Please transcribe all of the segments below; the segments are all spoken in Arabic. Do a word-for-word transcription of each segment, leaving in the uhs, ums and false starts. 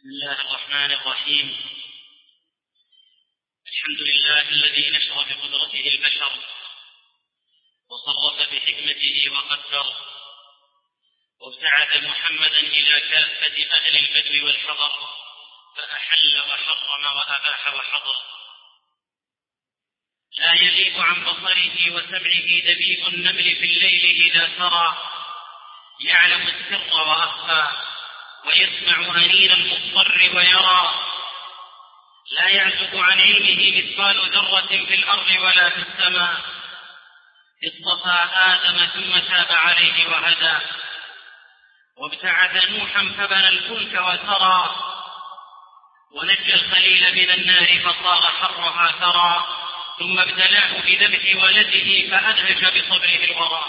بسم الله الرحمن الرحيم. الحمد لله الذي نشر بقدرته البشر وصرف بحكمته وقدر، وابتعث محمدا إلى كافة أهل البدو والحضر فأحل وحرم وأباح وحضر. لا يغيب عن بصره وسمعه دبيب النمل في الليل إذا سرى، يعلم السر وأخفى ويسمع أنين المضطر ويرى. لا يعزب عن علمه مثقال ذرة في الأرض ولا في السماء. اصطفى آدم ثم تاب عليه وهدى، وابتعث نوحا فبنى الفلك وسرى، ونجى الخليل من النار فصار حرها ثرى، ثم ابتلاه بذبح ولده فأنهج بصبره الورى.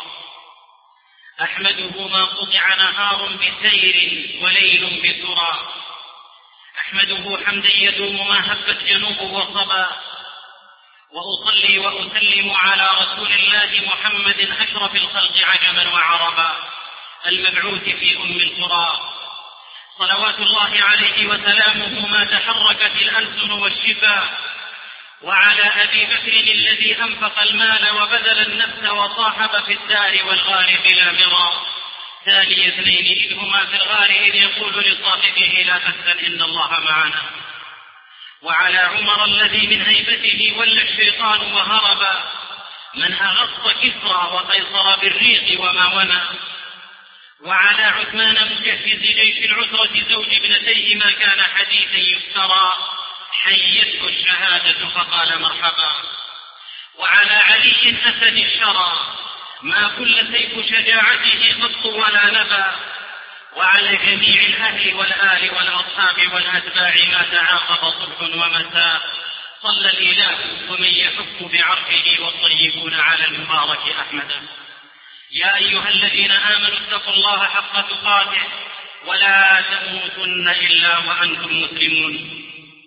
أحمده ما قطع نهار بسير وليل بسرى، أحمده حمدا يدوم ما هبت جنوبه وصبا. وأصلي وأسلم على رسول الله محمد أشرف الخلق عجما وعربا، المبعوث في أم القرى، صلوات الله عليه وسلامه ما تحركت الألسن والشفا. وعلى أبي بكر الذي أنفق المال وبذل النفس وصاحب في الدار والغار بلا مرى، ثاني اثنين إذ هما في الغار إذ يقول لصاحبه لا تحزن إن الله معنا. وعلى عمر الذي من هيبته ولى الشيطان وهربا، من أغص كسرى وقيصر بالريق وما ونى. وعلى عثمان مجهز جيش العسرة زوج ابنتيه ما كان حديثا يفترى، حيته الشهادة فقال مرحبا. وعلى علي أسد الشرى ما كل سيف شجاعته قط ولا نبا. وعلى جميع الأهل والآل والأصحاب والأتباع ما تعاقب صبح ومساء، صلى الإله ومن يحف بعرشه والطيبون على المبارك أحمدا. يا أيها الذين آمنوا اتقوا الله حق تقاته ولا تموتن إلا وأنتم مسلمون.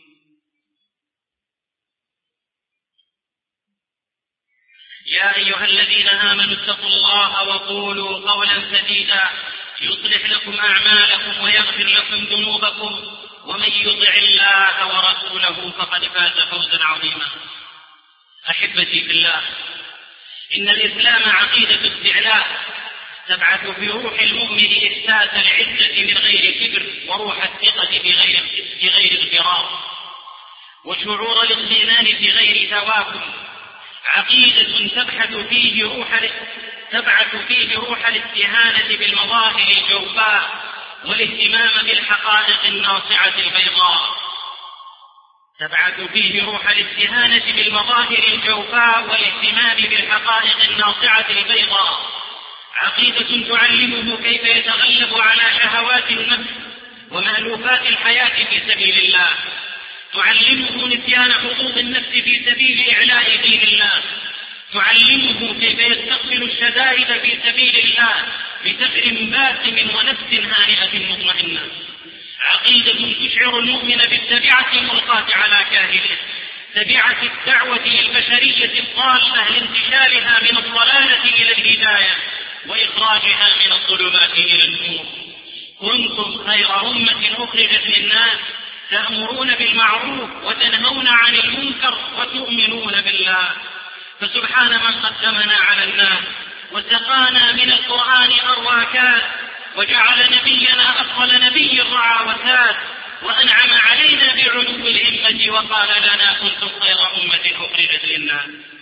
يا أيها الذين آمنوا اتقوا الله وقولوا قولا سديدا يصلح لكم أعمالكم ويغفر لكم ذنوبكم، ومن يطع الله ورسوله فقد فاز فوزا عظيما. أحبتي في الله، إن الإسلام عقيدة استعلاء تبعث في روح المؤمن إحساس العزة من غير كبر، وروح الثقة بغير بغير اغترار، وشعور الاطمئنان بغير تواكل. عقيدة تبحث فيه روح تبعث فيه روح الاستهانة بالمظاهر الجوفاء والاهتمام بالحقائق الناصعة البيضاء. تبعث فيه روح الاستهانة بالمظاهر الجوفاء والاهتمام بالحقائق الناصعة البيضاء. عقيدة تعلمه كيف يتغلب على شهوات النفس ومألوفات الحياة في سبيل الله، تعلمه نسيان حظوظ النفس في سبيل إعلاء دين الله، تعلمه كيف يستقبل الشدائد في سبيل الله بثغر باسم ونفس هانئة مطمئنة. عقيدة تشعر المؤمن بالتبعة الملقاة على كاهله، تبعة الدعوة البشرية الضالة لانتشالها من الضلالة إلى الهداية وإخراجها من الظلمات إلى النور. كنتم خير أمة أخرجت للناس تأمرون بالمعروف وتنهون عن المنكر وتؤمنون بالله. فسبحان من قدمنا على الناس وسقانا من القرآن أرواكات، وجعل نبينا أفضل نبي رعى وساد، وأنعم علينا بعلو الهمة وقال لنا كنتم خير أمة أخرجت للناس.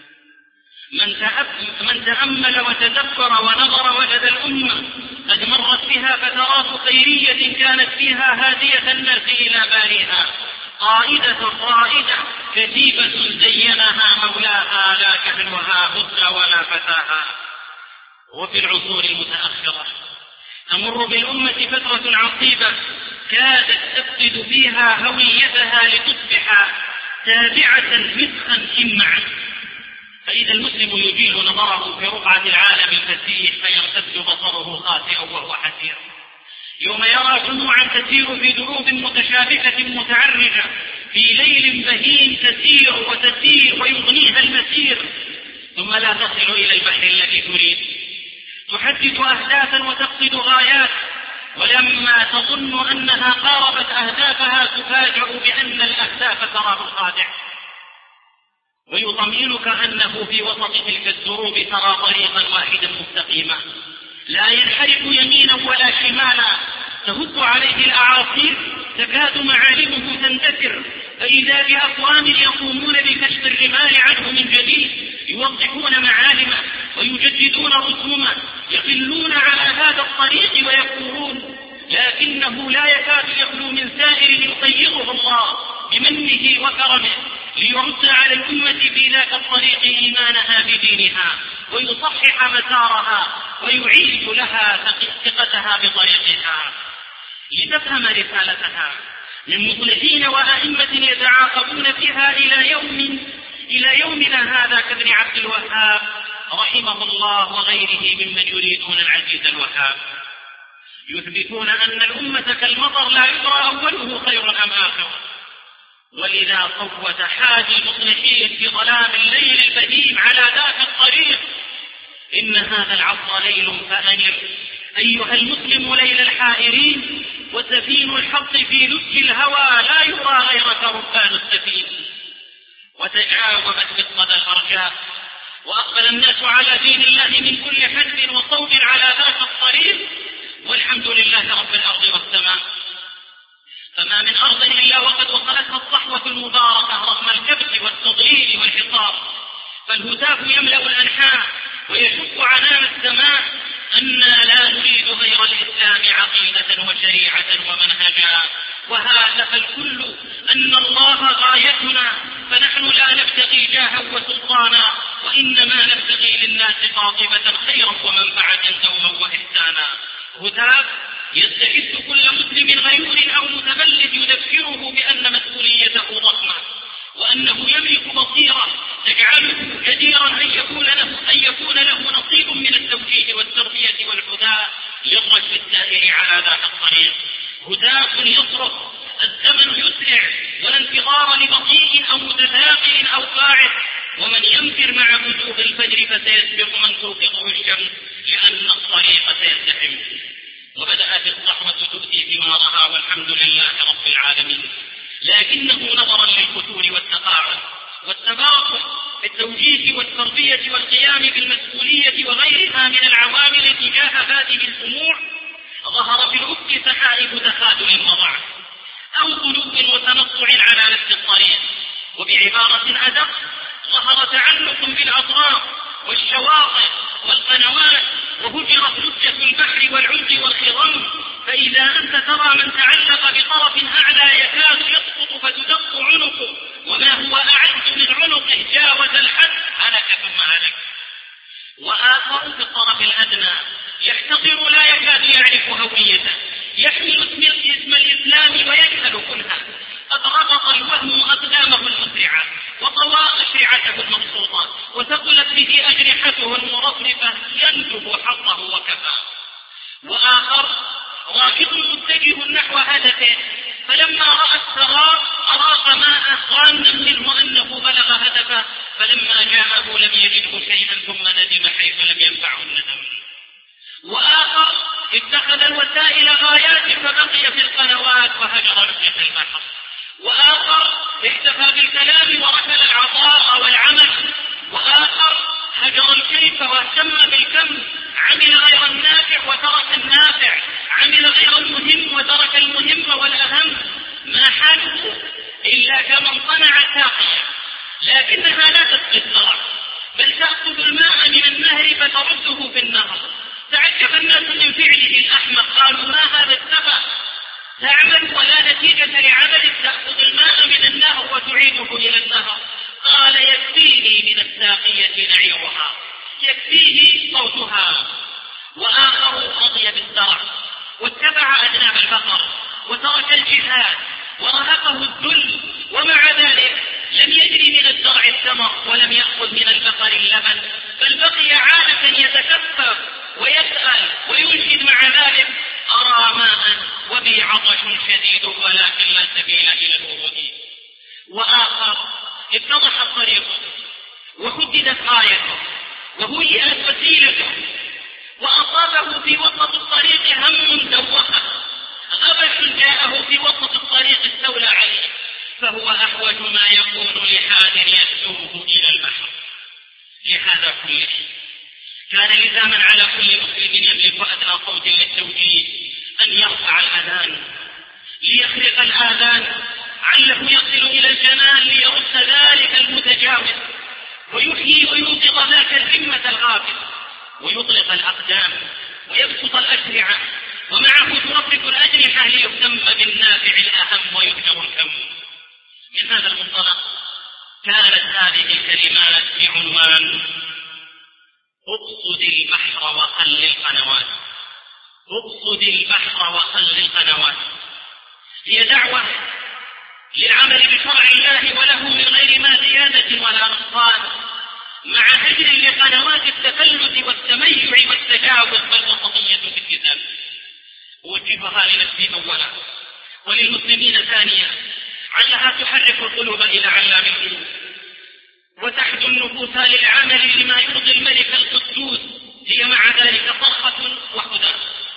من تأمل وتدبر ونظر وجد الأمة قد مرت بها فترات خيرية كانت فيها هادية الناس إلى باريها، قائدة رائدة كتيبة زينها مولاها، لا كهنها هدى ولا فتاها. وفي العصور المتأخرة تمر بالأمة فترة عصيبة كادت تفقد فيها هويتها لتصبح تابعة مسخا إمعا. فإذا المسلم يجيل نظره في رقعة العالم الفسيح فيرتد بصره خاسئا وهو حسير، يوم يرى جموعا تسير في دروب متشابكة متعرجة في ليل بهيم، تسير وتسير ويغنيها المسير ثم لا تصل إلى البحر الذي تريد. تحدد أهدافا وتقصد غايات ولما تظن أنها قاربت أهدافها تفاجأ بأن الأهداف تراه الخادع، ويطمئنك أنه في وسط تلك الدروب ترى طريقا واحدا مستقيما لا ينحرف يمينا ولا شمالا، تهب عليه الأعاصير تكاد معالمه تندثر، فإذا بأقوام يقومون بكشف الرمال عنه من جديد، يوضحون معالمه ويجددون رسومه، يقلون على هذا الطريق ويقولون، لكنه لا يكاد يخلو من سائر يقيضه الله بمنه وكرمه ليرد على الأمة في ذاك الطريق إيمانها بدينها، ويصحح مسارها ويعيد لها ثقتها بطريقها، لتفهم رسالتها من مصلحين وأئمة يتعاقبون فيها إلى يوم إلى يومنا هذا كابن عبد الوهاب رحمه الله وغيره ممن يريدون العزيز الوهاب، يثبتون أن الأمة كالمطر لا يدرى أوله خير أم آخر. ولذا صوت حاج المصلحين في ظلام الليل البديم على ذاك الطريق: إن هذا العصر ليل فأنر أيها المسلم ليل الحائرين، وسفين الحق في لج الهوى لا يرى غيرك ركبان السفين. وتجاوبت بالصدى الأرجاء، وأقبل الناس على دين الله من كل حدب وصوب على ذاك الطريق، والحمد لله رب الأرض والسماء. فما من أرض إلا وقد وصلتها الصحوة المباركة رغم الكبت والتضليل والحصار، فالهتاف يملأ الأنحاء ويشق عنان السماء أنا لا نريد غير الإسلام عقيدة وشريعة ومنهجا، وهذا الكل أن الله غايتنا، فنحن لا نبتغي جاها وسلطانا، وإنما نبتغي للناس قاطبة خيرا ومنفعة دوما وإحسانا. هتاف يستحث كل مسلم غيور أو متبلد يذكره بأن مسؤوليته ضخمة، وأنه يملك بصيرة تجعله جديرا أن يكون له, أن يكون له نصيب من التوجيه والتربية والهدى للرجل السائر على ذاك الطريق. هتاف يصرخ الزمن يسرع، ولا انتظار لبطيء أو متثاقل أو قاعد، ومن ينفر مع وجوه الفجر فسيسبق من توقظه الشمس، لأن الطريق سيزدحم. وبدأت الصحوة تؤتي ثمارها والحمد لله رب العالمين، لكنه نظرا للفتور والتقاعد والتباطؤ في التوجيه والتربية والقيام بالمسؤولية وغيرها من العوامل تجاه هذه الأمور، ظهر في الأفق سحائب تخاذل وضعف أو قلوب وتنطع على نفس الطريق. وبعبارة أدق، ظهر تعلق بالأطراف والشواطئ والقنوات، وهجرت لجة البحر والعمق والخضم، فإذا أنت ترى من تعلق بطرف أعلى يكاد يسقط فتدق عنقه، وما هو أعز من عنقه جاوز الحد، هلك ثم هلك. وآخر في الطرف الأدنى يحتقر لا يكاد يعرف هويته، يحمل اسم الإسلام ويجهل كنها، قد ربط الوهم أقدامه المسرعة وطوى أشرعته المبسوطة، وثقلت به أجنحته المرفرفة ينجب حظه وكفى. وآخر راكض متجه نحو هدفه، فلما رأى السراب أراق ماء ظانا منه أنه بلغ هدفه، فلما جاءه لم يجده شيئا ثم ندم حيث لم ينفعه الندم. وآخر اتخذ الوسائل غايات فبقي في القنوات وهجر رحلة البحر. وآخر اكتفى بالكلام ورحل العطاء والعمل. وآخر هجر الكيف واهتم بالكم، عمل غير النافع وترك النافع، عمل غير المهم وترك المهم والأهم. ما حاله إلا كمن صنع ساقيا لكنها لا تسقي الزرع، بل تأخذ الماء من النهر فترده في النهر. تعجب الناس من فعله الأحمق، قالوا ما هذا السبب؟ تعمل ولا نتيجة لعملك، تأخذ الماء من النهر وتعيده إلى النهر. قال يكفيني من الساقية نعيرها، يكفيه صوتها. وآخر رضي بالزرع واتبع أذناب البقر وترك الجهاد ورهقه الذل، ومع ذلك لم يجري من الزرع الثمر ولم يأخذ من البقر اللبن، بل بقي عالة يتكفف ويسأل وينشد مع ذلك أرى ماء وبي عطش شديد ولكن لا سبيل إلى الورود. وآخر اتضح الطريق وحددت غايته وهيئت وسيلته، وأصابه في وسط الطريق هم دوخه، غبش جاءه في وسط الطريق استولى عليه، فهو أحوج ما يكون لحاد يدعوه إلى البحر. لهذا كله كان لزاما على كل مسلم يملك أدنى صوت للتوجيه أن يرفع الأذان ليخرق الآذان، عله يصل إلى الجنان ليرد ذلك المتجاوز ويحيي ويوقظ ذاك الهمة الغافل، ويطلق الأقدام ويبسط الأشرعة، ومعه ترفق الأجنحة ليهتم بالنافع الأهم ويهجر الكم. من هذا المنطلق كانت هذه الكلمات بعنوان اقصد البحر وخل القنوات. اقصد البحر وخل القنوات هي دعوة للعمل بشرع الله وله من غير ما زيادة ولا نقصان، مع هجر لقنوات التفلت والتميع والتجاوز والوسطية في الكتاب. أوجهها لنفسي أولا وللمسلمين ثانيا، علها تحرك القلوب إلى علام الغيوب وتحدو النفوس للعمل لما يرضي الملك القدوس. هي مع ذلك صرخة وحدة،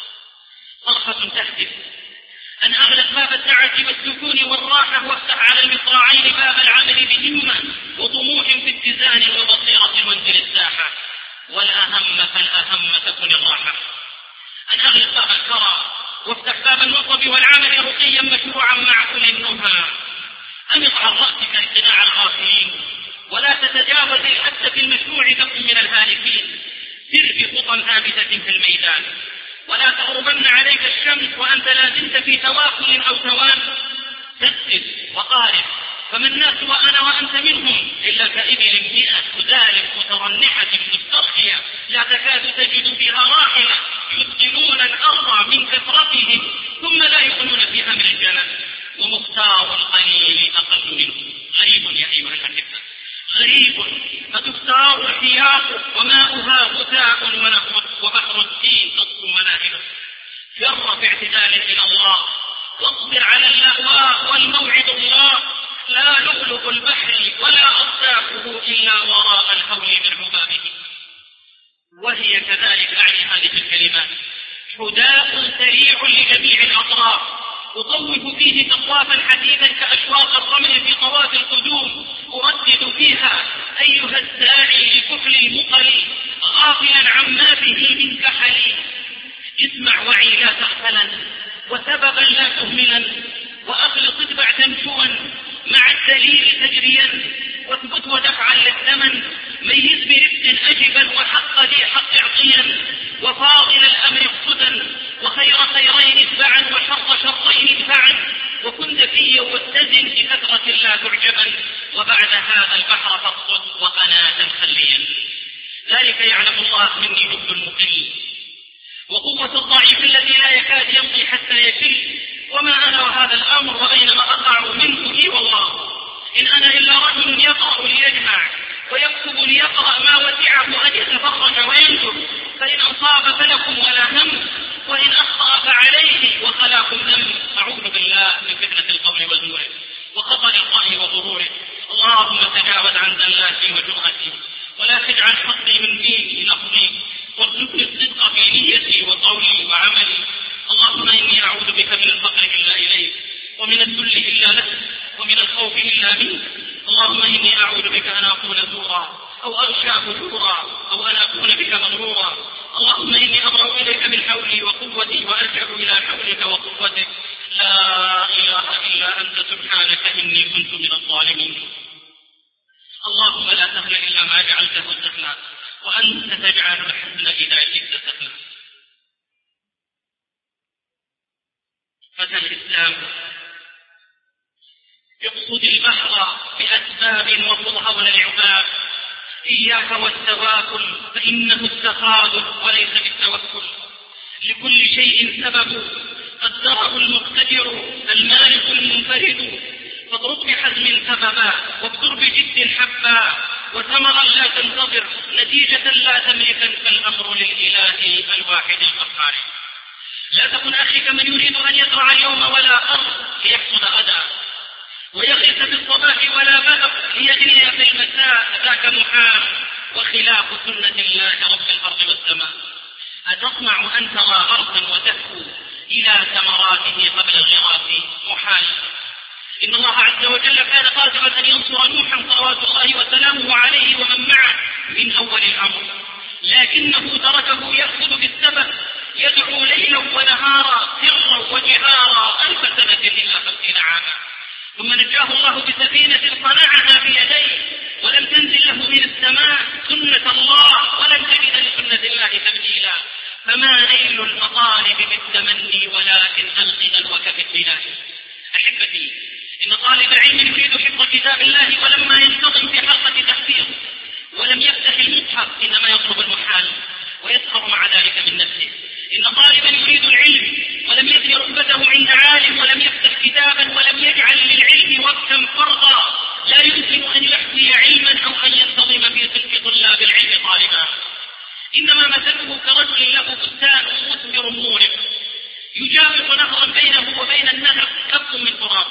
صرخة تهدف أن أغلق باب السعة والسكون والراحة وافتح على المصراعين باب العمل بهمة وطموح في اتزان وبصيرة وانزل الساحة. والأهم فالأهم تكون الراحة. أن أغلق باب الكرى وافتح باب النصب والعمل رقيا مشروعا مع كل النهى. أمط عن رأسك اقتناع الغافلين ولا تتجاوز الحد في المشروع تكن من الهالكين. سر بخطى ثابتة في الميدان ولا تغربن عليك الشمس وأنت لا زلت في تواكل أو توان. سدد وقارب، فما الناس وأنا وأنت منهم إلا كإبل مئة تذالب مترنحة مسترخية لا تكاد تجد فيها راحلة، يثقلون الأرض من كثرتهم ثم لا يكونون فيها من الجنة، ومختار القليل أقل منه. غريب يا أيها الأحبة، غريب فتختار الحياط وماؤها غثاء ونفر وبحر الدين تصفو مناهله. فر في اعتدال إلى الله واصبر على اللأواء والموعد الله. لا لؤلؤ البحر ولا أصدافه إلا وراء الهول من عبابه. وهي كذلك أعني هذه الكلمات حداء سريع لجميع الأطراف أطوف فيه تطوافا حديثا كأشواق الرمل في طواف القدوم. أردد فيها أيها الساعي لكحل المقل غافلا عما به من كحل. اسمع وعي لا تغفلا وسببا لا تهملا، وأخلص اتبع تمشوا مع الدليل تجريا، واثبت ودفعا للثمن ميز برفق أجبا وحق ذي حق اعطيا، وفاضل الأمر اقصدا وخير خيرين اتبعا وشر شرين ادفعا، وكن ذكيا واتزن بكثرة لا تعجبا، وبعد هذا البحر فاقصد وقناة خليا. ذلك يعلم الله مني حب المقل وقوة الضعيف الذي لا يكاد يمضي حتى يكل، وما أنا وهذا الأمر وأينما أقع منه لي والله. إن أنا إلا رجل يقرأ ليجمع ويكتب ليقرأ ما وسعه أن يتفرج وينجب، فإن أصاب فلكم ولا هم، وإن أخطأ فعليه وخلاكم ذنب. أعوذ بالله من فتنة القول وزوره وخطر الرأي وغروره. اللهم تجاوز عن زلاتي وجرأتي ولا تجعل حظي من ديني لفظي، وارزقني الصدق في نيتي وقولي وعملي. اللهم إني أعوذ بك من الفقر إلا إليك، ومن الذل إلا لك، ومن الخوف إلا منك. اللهم إني أعوذ بك أن أكون زورا أو أغشى فجورا أو أن أكون بك مغرورا. اللهم إني أبرأ إليك من حولي وقوتي وألجأ إلى حولك وقوتك. لا إله إلا أنت سبحانك إني كنت من الظالمين. اللهم لا سهل إلا ما جعلته سهلا، وأنت تجعل الحزن إذا شئت سهلا. فتى الإسلام يقصد البحر بأسباب وتظهر العباد. إياك والتواكل فإنه التخاذل وليس بالتوكل. لكل شيء سبب قدره المقتدر المالك المنفرد، فاضرب بحزم سببا وابدر بجد حبا، وثمرا لا تنتظر نتيجة لا تملكا، فالأمر للإله الواحد القهار. لا تكن أخي كمن يريد أن يزرع اليوم ولا أرض ليحصد غدا، ويغرس في الصباح ولا بلغ ليجني في المساء، ذاك محال وخلاف سنة الله رب الأرض والسماء. أتطمع أن ترى غرسا وتهفو إلى ثمراته قبل الغراس؟ محال. إن الله عز وجل كان قادرا أن ينصر نوحا صلوات الله وسلامه عليه ومن معه من أول الأمر، لكنه تركه يأخذ بالسبب، يدعو ليلا ونهارا سرا وجهارا ألف سنة إلا خمسين عاما، ثم نجاه الله بسفينة صنعها بيديه ولم تنزل له من السماء سنة الله ولن تجد لسنة الله تبديلا. فما نيل المطالب بالتمني ولكن ألق دلوك في البلاد. أحبتي، إن طالب علم يريد حفظ كتاب الله ولما ينتظم في حلقة تحفيظ ولم يفتح المصحف إنما يطلب المحال ويسخر مع ذلك من نفسه. إن طالبا يريد العلم ولم يبني ركبته عند عالم ولم يفتح كتابا ولم يجعل للعلم وقتا فرضا لا يمكن أن يحصي علما أو أن ينتظم في سلك طلاب العلم طالبا. إنما مثله كرجل له بستان مثمر مورق يجاور نهرا بينه وبين النهر كف من تراب،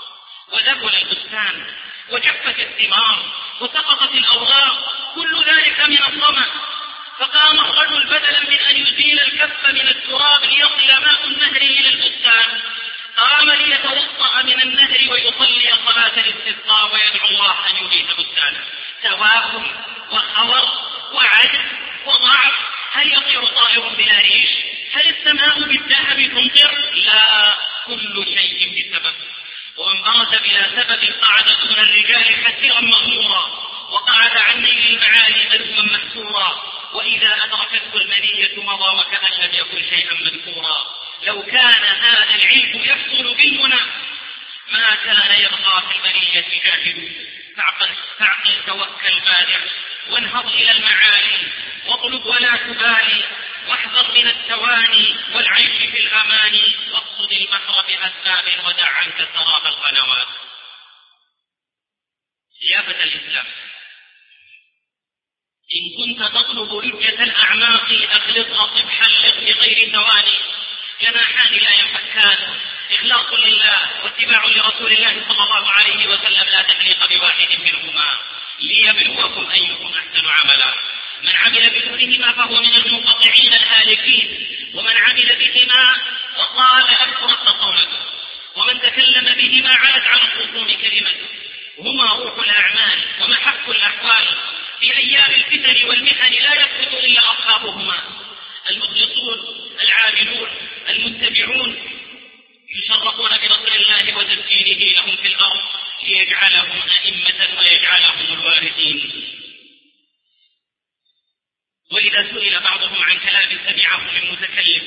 وذبل البستان وجفت الثمار وسقطت الأوراق، كل ذلك من الظمأ. فقام الرجل بدلا من أن يزيل الكف من التراب ليصل ماء النهر إلى البستان، قام ليتوضأ من النهر ويصلي صلاة الاستسقاء ويدعو الله أن يجيب بستانه. توافل وخور وعجز وضعف. هل يطير طائر بلا ريش؟ هل السماء بالذهب تمطر؟ لا، كل شيء بسبب. ومن برز بلا سبب قعد دون الرجال حسيرا مغمورا، وقعد عن نيل المعالي ملوما محسورا، وإذا أدركته المنية مضى وكأن لم يكن شيئا مذكورا. لو كان هذا العلم يحصل بالمنى ما كان يبقى في المنية جاهل. فاعقل, فاعقل توكل بادع وانهض إلى المعالي واطلب ولا تبالي، واحذر من التواني والعيش في الأمان، واقصد البحر بأسباب ودع عنك سراب القنوات. سيافة الإسلام، إن كنت تطلب لجة الأعماق أخلصها صبحا بغير ثواني، جناحان لا ينفكان، إخلاص لله واتباع لرسول الله صلى الله عليه وسلم لا تفريق بواحد منهما، ليبلوكم أيكم أحسن عملا. من عمل بدونهما فهو من المنقطعين الهالكين، ومن عمل بهما وقال أكثر قولته، ومن تكلم بهما عاد على الخصوم كلمته. هما روح الأعمال ومحك الأحوال، في أيام الفتن والمحن لا يثبت إلا أصحابهما، المخلصون العاملون المتبعون يشرفون برسول الله وتذكيره لهم في الأرض ليجعلهم أئمة ويجعلهم الوارثين. وإذا سئل بعضهم عن كلام سمعه من متكلم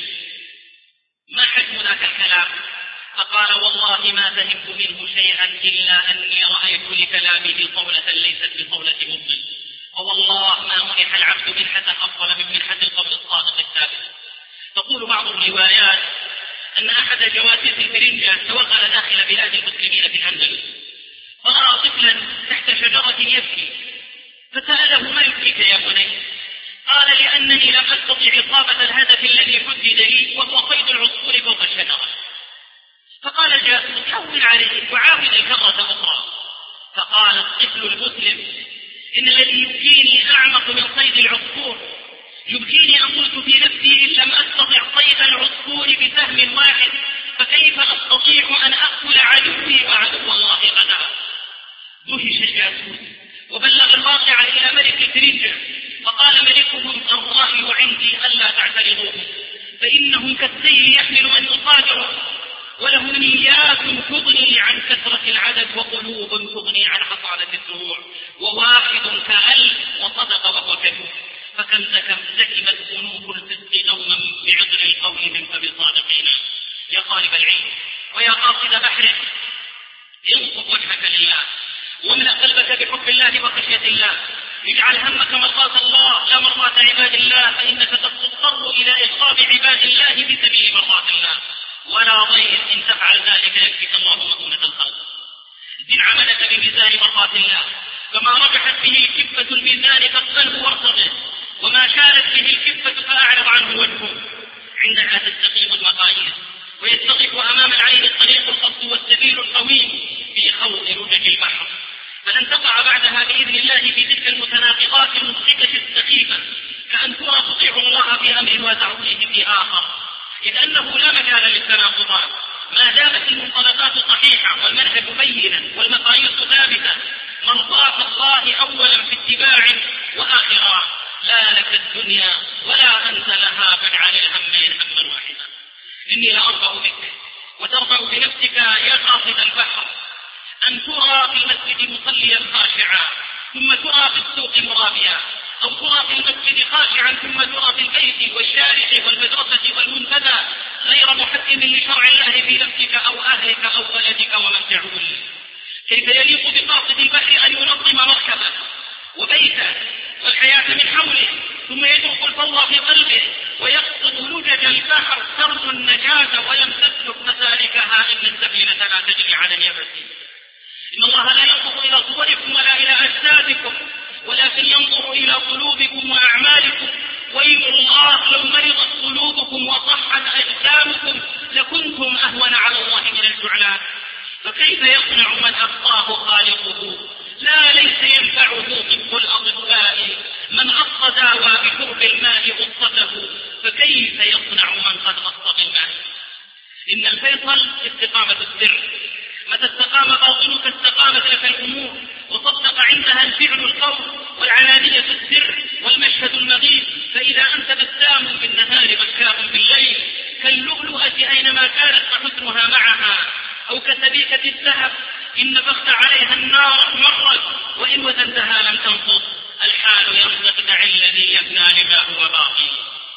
ما حكم ذاك الكلام؟ فقال والله ما فهمت منه شيئا إلا أني رأيت لكلامه قولة ليست بقولة مبطل، ووالله ما منح العبد منحة أفضل من منحة القول الصادق الثابت. تقول بعض الروايات أن أحد جواسيس الفرنجة توغل داخل بلاد المسلمين في الأندلس، فرأى طفلا تحت شجرة يبكي، فسأله ما يبكيك يا بني؟ قال لأنني لم أستطع إصابة الهدف الذي حدد لي وهو قيد العصفور فوق الشجرة. فقال الجاسوس هون عليه وعاود الكرة أخرى. فقال الطفل المسلم إن الذي يبكيني أعمق من صيد العصفور، يبكيني أن قلت في نفسي إن لم أستطع صيد العصفور بسهم واحد فكيف أستطيع أن أقتل عدوي وعدو الله غدا. دهش الجاسوس وبلغ الواقع إلى ملك الفرنجة، فقال ملكهم الرأي عندي ألا تعترضوهم فإنهم كالسيل يحمل من يصادره، ولهم نيات تغني عن كثرة العدد وقلوب تغني عن حصالة الدروع، وواحد كألف وصدق وهو كذوب، فكم سكمت أنوف الفسق نوما بعذر القول من فبصادقين. يا طالب العلم ويا قاصد بحره، انصب وجهك لله واملأ قلبك بحب الله وخشية الله، اجعل همك مرضاة الله لا مرضاة عباد الله، فإنك تضطر إلى إصاب عباد الله بسبيل مرضاة الله، ولا ضير إن تفعل ذلك يكفيك الله مؤونة الخلق. زن عملك بميزان مرضاة الله، فما رجحت به الكفة الميزان فاقبله وارتضه، وما شارت به الكفة فأعرض عنه وجهه. عندها تستقيم المقاييس ويتضح أمام العين الطريق الخط والسبيل القويم في خوض رجج البحر، فلن تقع بعدها بإذن الله في تلك المتناقضات المضحكة السخيفة كأن ترى تطيع الله في أمر وتعصيه في آخر، إذ أنه لا مجال للتناقضات ما دامت المنطلقات صحيحة والمنهج بينا والمقاييس ثابتة. مرضاة الله أولا في اتباع وآخرا، لا لك الدنيا ولا أنت لها، فاجعل الهمين هما واحدا. إني لأرضى بك وترضى بنفسك يا قاصد البحر أن ترى في المسجد مصليا خاشعا ثم ترى في السوق مرابيا، أو ترى في المسجد خاشعا ثم ترى في البيت والشارع والمدرسة والمنتدى غير محكم لشرع الله في نفسك أو أهلك أو ولدك ومن تعول. كيف يليق بقاصد البحر أن ينظم مركبه وبيته والحياة من حوله ثم يترك الفوضى في قلبه ويقصد لجج البحر ترجو النجاة ولم تسلك مسالكها إن السفينة لا تجري على اليبس. إن الله لا ينظر إلى صوركم ولا إلى أجسادكم ولكن ينظر إلى قلوبكم وأعمالكم. وإن الله لو مرضت قلوبكم وصحت أجسامكم لكنتم أهون على الله من الجعلان. فكيف يصنع من أخطاه خالقه؟ لا ليس ينفعه طب الأطباء، من غص داوى بشرب الماء غصته، فكيف يصنع من قد غص بالماء؟ إن الفيصل استقامة السر، متى استقام باطنك استقامت لك الأمور وصدق عندها الفعل القول والعلانية السر والمشهد المغيب. فإذا أنت بسام بالنهار بكاء بالليل كاللؤلؤة أينما كانت فحسنها معها، أو كسبيكة الذهب إن نفخت عليها النار مرت وإن وزنتها لم تنقص. الحال يرزق دع الذي يبنى لما هو باقي.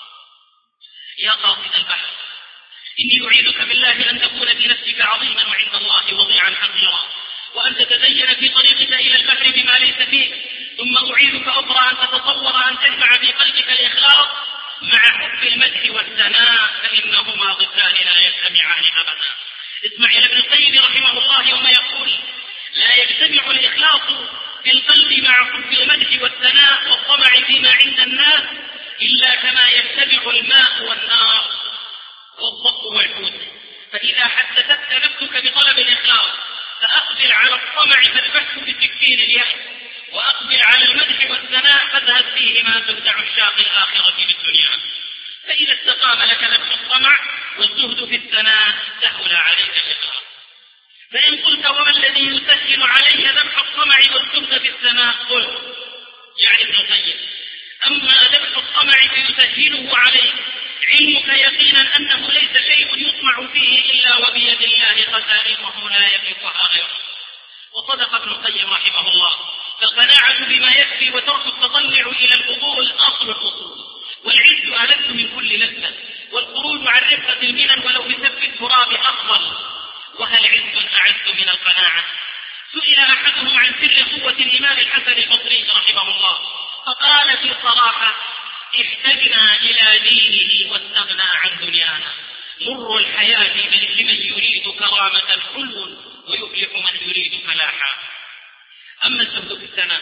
يا قاصد البحر إني أعيذك بالله أن تكون في نفسك عظيما وعند الله وضيعا حقيرا، وأن تتزين في طريقك إلى البحر بما ليس فيه. ثم أعيذك أخرى أن تتصور أن تجمع في قلبك الإخلاص مع حب المدح والثناء، فإنهما ضدان لا يجتمعان أبدا. اسمع إلى ابن القيم رحمه الله يوم يقول: لا يجتمع الإخلاص في القلب مع حب المدح والثناء والطمع فيما عند الناس إلا كما يجتمع الماء والنار والضبط والحوت. فإذا حدثتك نفسك بطلب الإخلاص فأقبل على الطمع فاذبحه بسكين اليأس، وأقبل على المدح والثناء فاذهب فيهما تبدع الشاق الآخرة في الدنيا. فإذا استقام لك نفس الطمع والزهد في الثناء سهل عليك الإخلاص. فإن قلت وما الذي يسهل علي ذبح الطمع والزهد في الثناء؟ قل يعني ابن القيم: أما ذبح الطمع فيسهله عليك علمك يقينا أنه ليس شيء يطمع فيه إلا وبيد الله خزائنه لا يملكها غيره. وصدق ابن القيم رحمه الله: فالقناعة بما يكفي وترك التطلع إلى الفضول أصل الأصول، والعز ألذ من كل لذة، والخروج عن رفقة المنن ولو بسب التراب أفضل. وهل عز أعز من القناعة؟ سئل أحدهم عن سر قوة الإمام الحسن البصري رحمه الله فقال في صراحة: احتجنا إلى دينه واستغنى عن دنيانا. مر الحياة لمن يريد كرامة حلو ويفلح من يريد فلاحا. أما الزهد في الثناء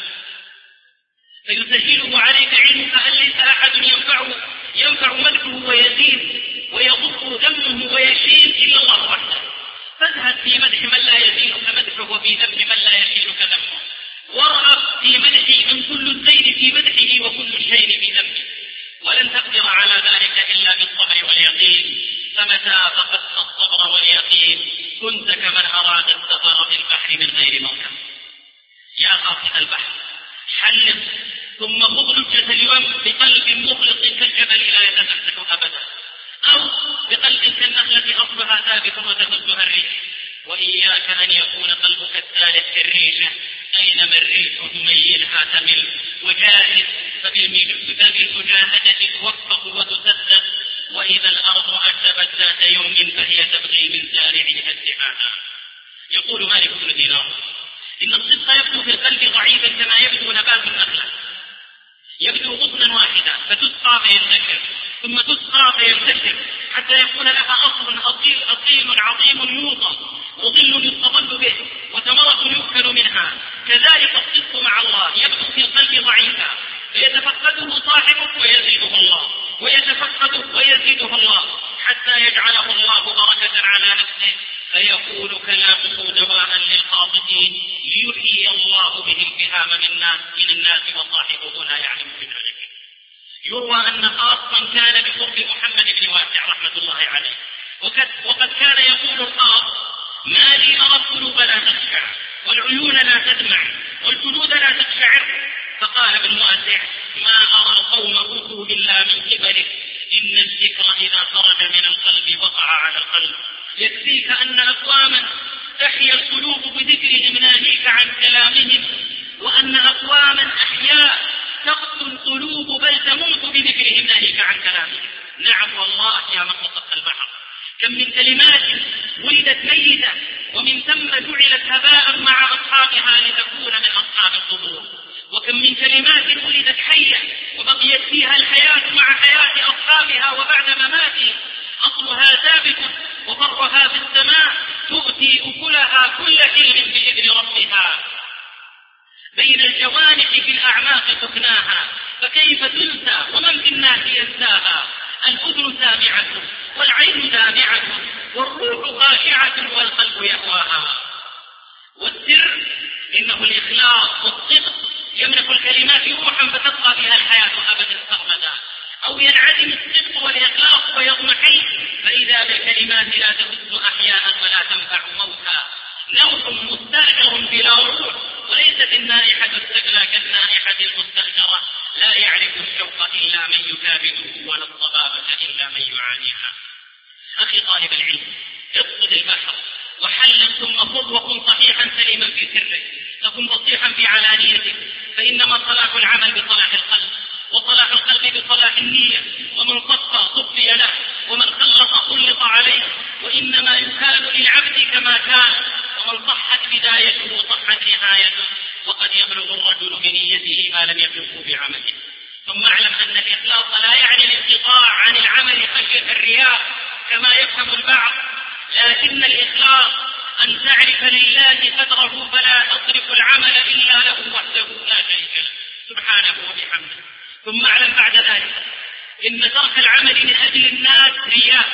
فيسهله عليك علمك أن ليس أحد ينفعه ينفع مدحه ويزيد ويضر ذمه ويشين إلا الله وحده. فاذهب في مدح من لا يزينك مدحه وفي ذم من لا يشينك ذمه، وارغب في مدح من كل الزين في مدحه وكل الشين في ذمه، ولن تقدر على ذلك إلا بالصبر واليقين. فمتى فقدت الصبر واليقين كنت كمن أراد السفر في البحر من غير موكب. يا قاصد البحر حلق ثم خذ لجة اليوم بقلب مخلص كالجبل لا يتزحزح أبدا، أو بقلب كالنخلة أصلها ثابت وتهزها الريح. وإياك أن يكون قلبك الثالث كالريشة، أينما الريح تميلها تمل. وجاهد فبالمجاهدة توفق وتسدد، وإذا الأرض أجدبت ذات يوم فهي تبغي من زارعها اتحادا. يقول مالك بن دينار: إن الصدق يبدو في القلب ضعيفا كما يبدو نبات النخلة، يبدو غصنا واحدا فتسقى فينتشر ثم تسقى فينتشر حتى يكون لها أصل أصيل أصيل عظيم يوصى وظل يستظل به وثمرة يؤكل منها. كذلك الصدق مع الله يبدو في القلب ضعيفا فيتفقده صاحبه ويزيده الله، ويتفقده ويزيده الله، حتى يجعله الله بركة على نفسه فيكون كلامه دواء للخاطئين ليحيي الله به الفهام من الناس من الناس وصاحبه لا يعلم بذلك. يروى أن خاصا كان بقرب محمد بن واسع رحمة الله عليه، وقد كان يقول الخاص: ما لي أرى القلوب لا تخشع والعيون لا تدمع والجلود لا تقشعر. فقال ابن واسع: ما أرى القوم بكوا إلا من قبلك، إن الذكر إذا خرج من القلب وقع على القلب. يكفيك أن أقواما تحيا القلوب بذكرهم ناهيك عن كلامهم، وأن أقواما أحياء تقتل القلوب بل تموت بذكرهم ناهيك عن كلامهم. نعم والله يا من وسط البحر، كم من كلمات ولدت ميتة ومن ثم جعلت هباء مع أصحابها لتكون من أصحاب القبور، وكم من كلمات ولدت حية وبقيت فيها الحياة مع حياة أصحابها وبعد مماتهم. أصلها ثابت وفرها في السماء، تؤتي أكلها كل حين بإذن ربها. بين الجوانح في الأعماق سكناها، فكيف تنسى ومن في الناس ينساها. الأذن سامعة والعين دامعة والروح خاشعة والقلب يهواها. والسر إنه الإخلاص والصدق. يملك الكلمات روحا فتبقى بها الحياة أبدا سرمدا، أو ينعدم الصدق والإخلاص ويضمحل، فإذا بالكلمات لا تهز أحياء ولا تنفع موتا. نوم مستأجر بلا روح، وليست النائحة السكلى كالنائحة المستأجرة. لا يعرف الشوق إلا من يكابده ولا الصبابة إلا من يعانيها. أخي طالب العلم، اقصد البحر وحلم ثم خذ، وكن صحيحا سليما في سرك، تكن بصيحا في علانيتك، فإنما صلاح العمل بصلاح القلب، وصلاح القلب بصلاح النية. ومن صفى صفي له، ومن خلط خلط عليه، وإنما يكال للعبد كما كان، ومن صحت بدايته صحت نهايته، وقد يبلغ الرجل بنيته ما لم يبلغه بعمله. ثم اعلم أن الإخلاص لا يعني الانقطاع عن العمل خشية الرياء كما يفهم البعض، لكن الإخلاص أن تعرف لله قدره فلا تصرف العمل إلا له وحده لا شريك له سبحانه وبحمده. ثم اعلم بعد ذلك إن ترك العمل من أجل الناس رياء،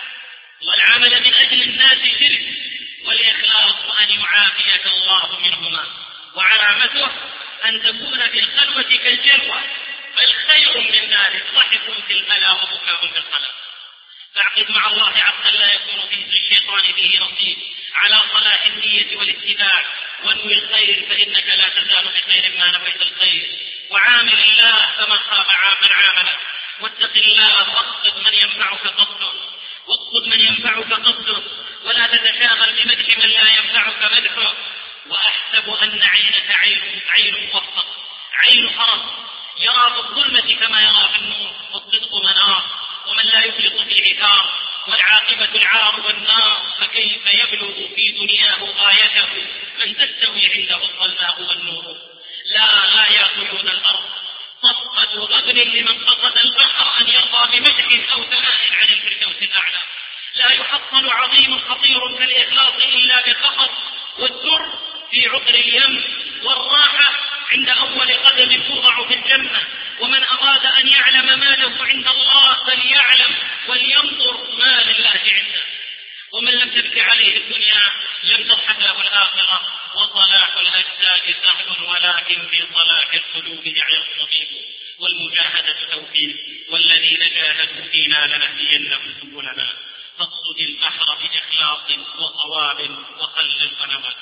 والعمل من أجل الناس شرك، والإخلاص أن يعافيك الله منهما. وعلامته أن تكون في الخلوة كالجلوة، بل خير من ذلك ضحك في الملا وبكاء في الخلاء. فاعقد مع الله عقدا لا يكون فيه الشيطان به نصيب على صلاح النية والاتباع، وانوي الخير فإنك لا تزال بخير ما نويت الخير. وعامل الله فمن خاف من عامله، واتق الله واقصد من ينفعك قصده، واقصد من ينفعك قصده، ولا تتشاغل بمدح من لا ينفعك مدحه. وأحسب أن عينك عين عين موفق، عين حرس، يرى بالظلمة كما يرى في النور، والصدق منار، ومن لا يفلط في عثار، والعاقبة العار والنار. فكيف يبلغ في دنياه غايته من تستوي عنده الظلماء والنور؟ لا لا يا قيود الأرض صفقة غبن لمن قصد البحر أن يرضى بمدح أو ثناء عن الفردوس الأعلى. لا يحصل عظيم خطير كالإخلاص إلا بخطر، والدر في عقر اليم، والراحة عند أول قدم توضع في الجنة. ومن أراد أن يعلم ما له عند الله فليعلم ولينظر ما لله عنده. ومن لم تبكي عليه الدنيا لم تضحك له الآخرة. وصلاح الأجساد سهل، ولكن في صلاح القلوب يعي الطبيب. والمجاهدة توفيق، والذين جاهدوا فينا لنهدينهم سبلنا. فاقصد البحر بإخلاص وصواب وخل القنوات.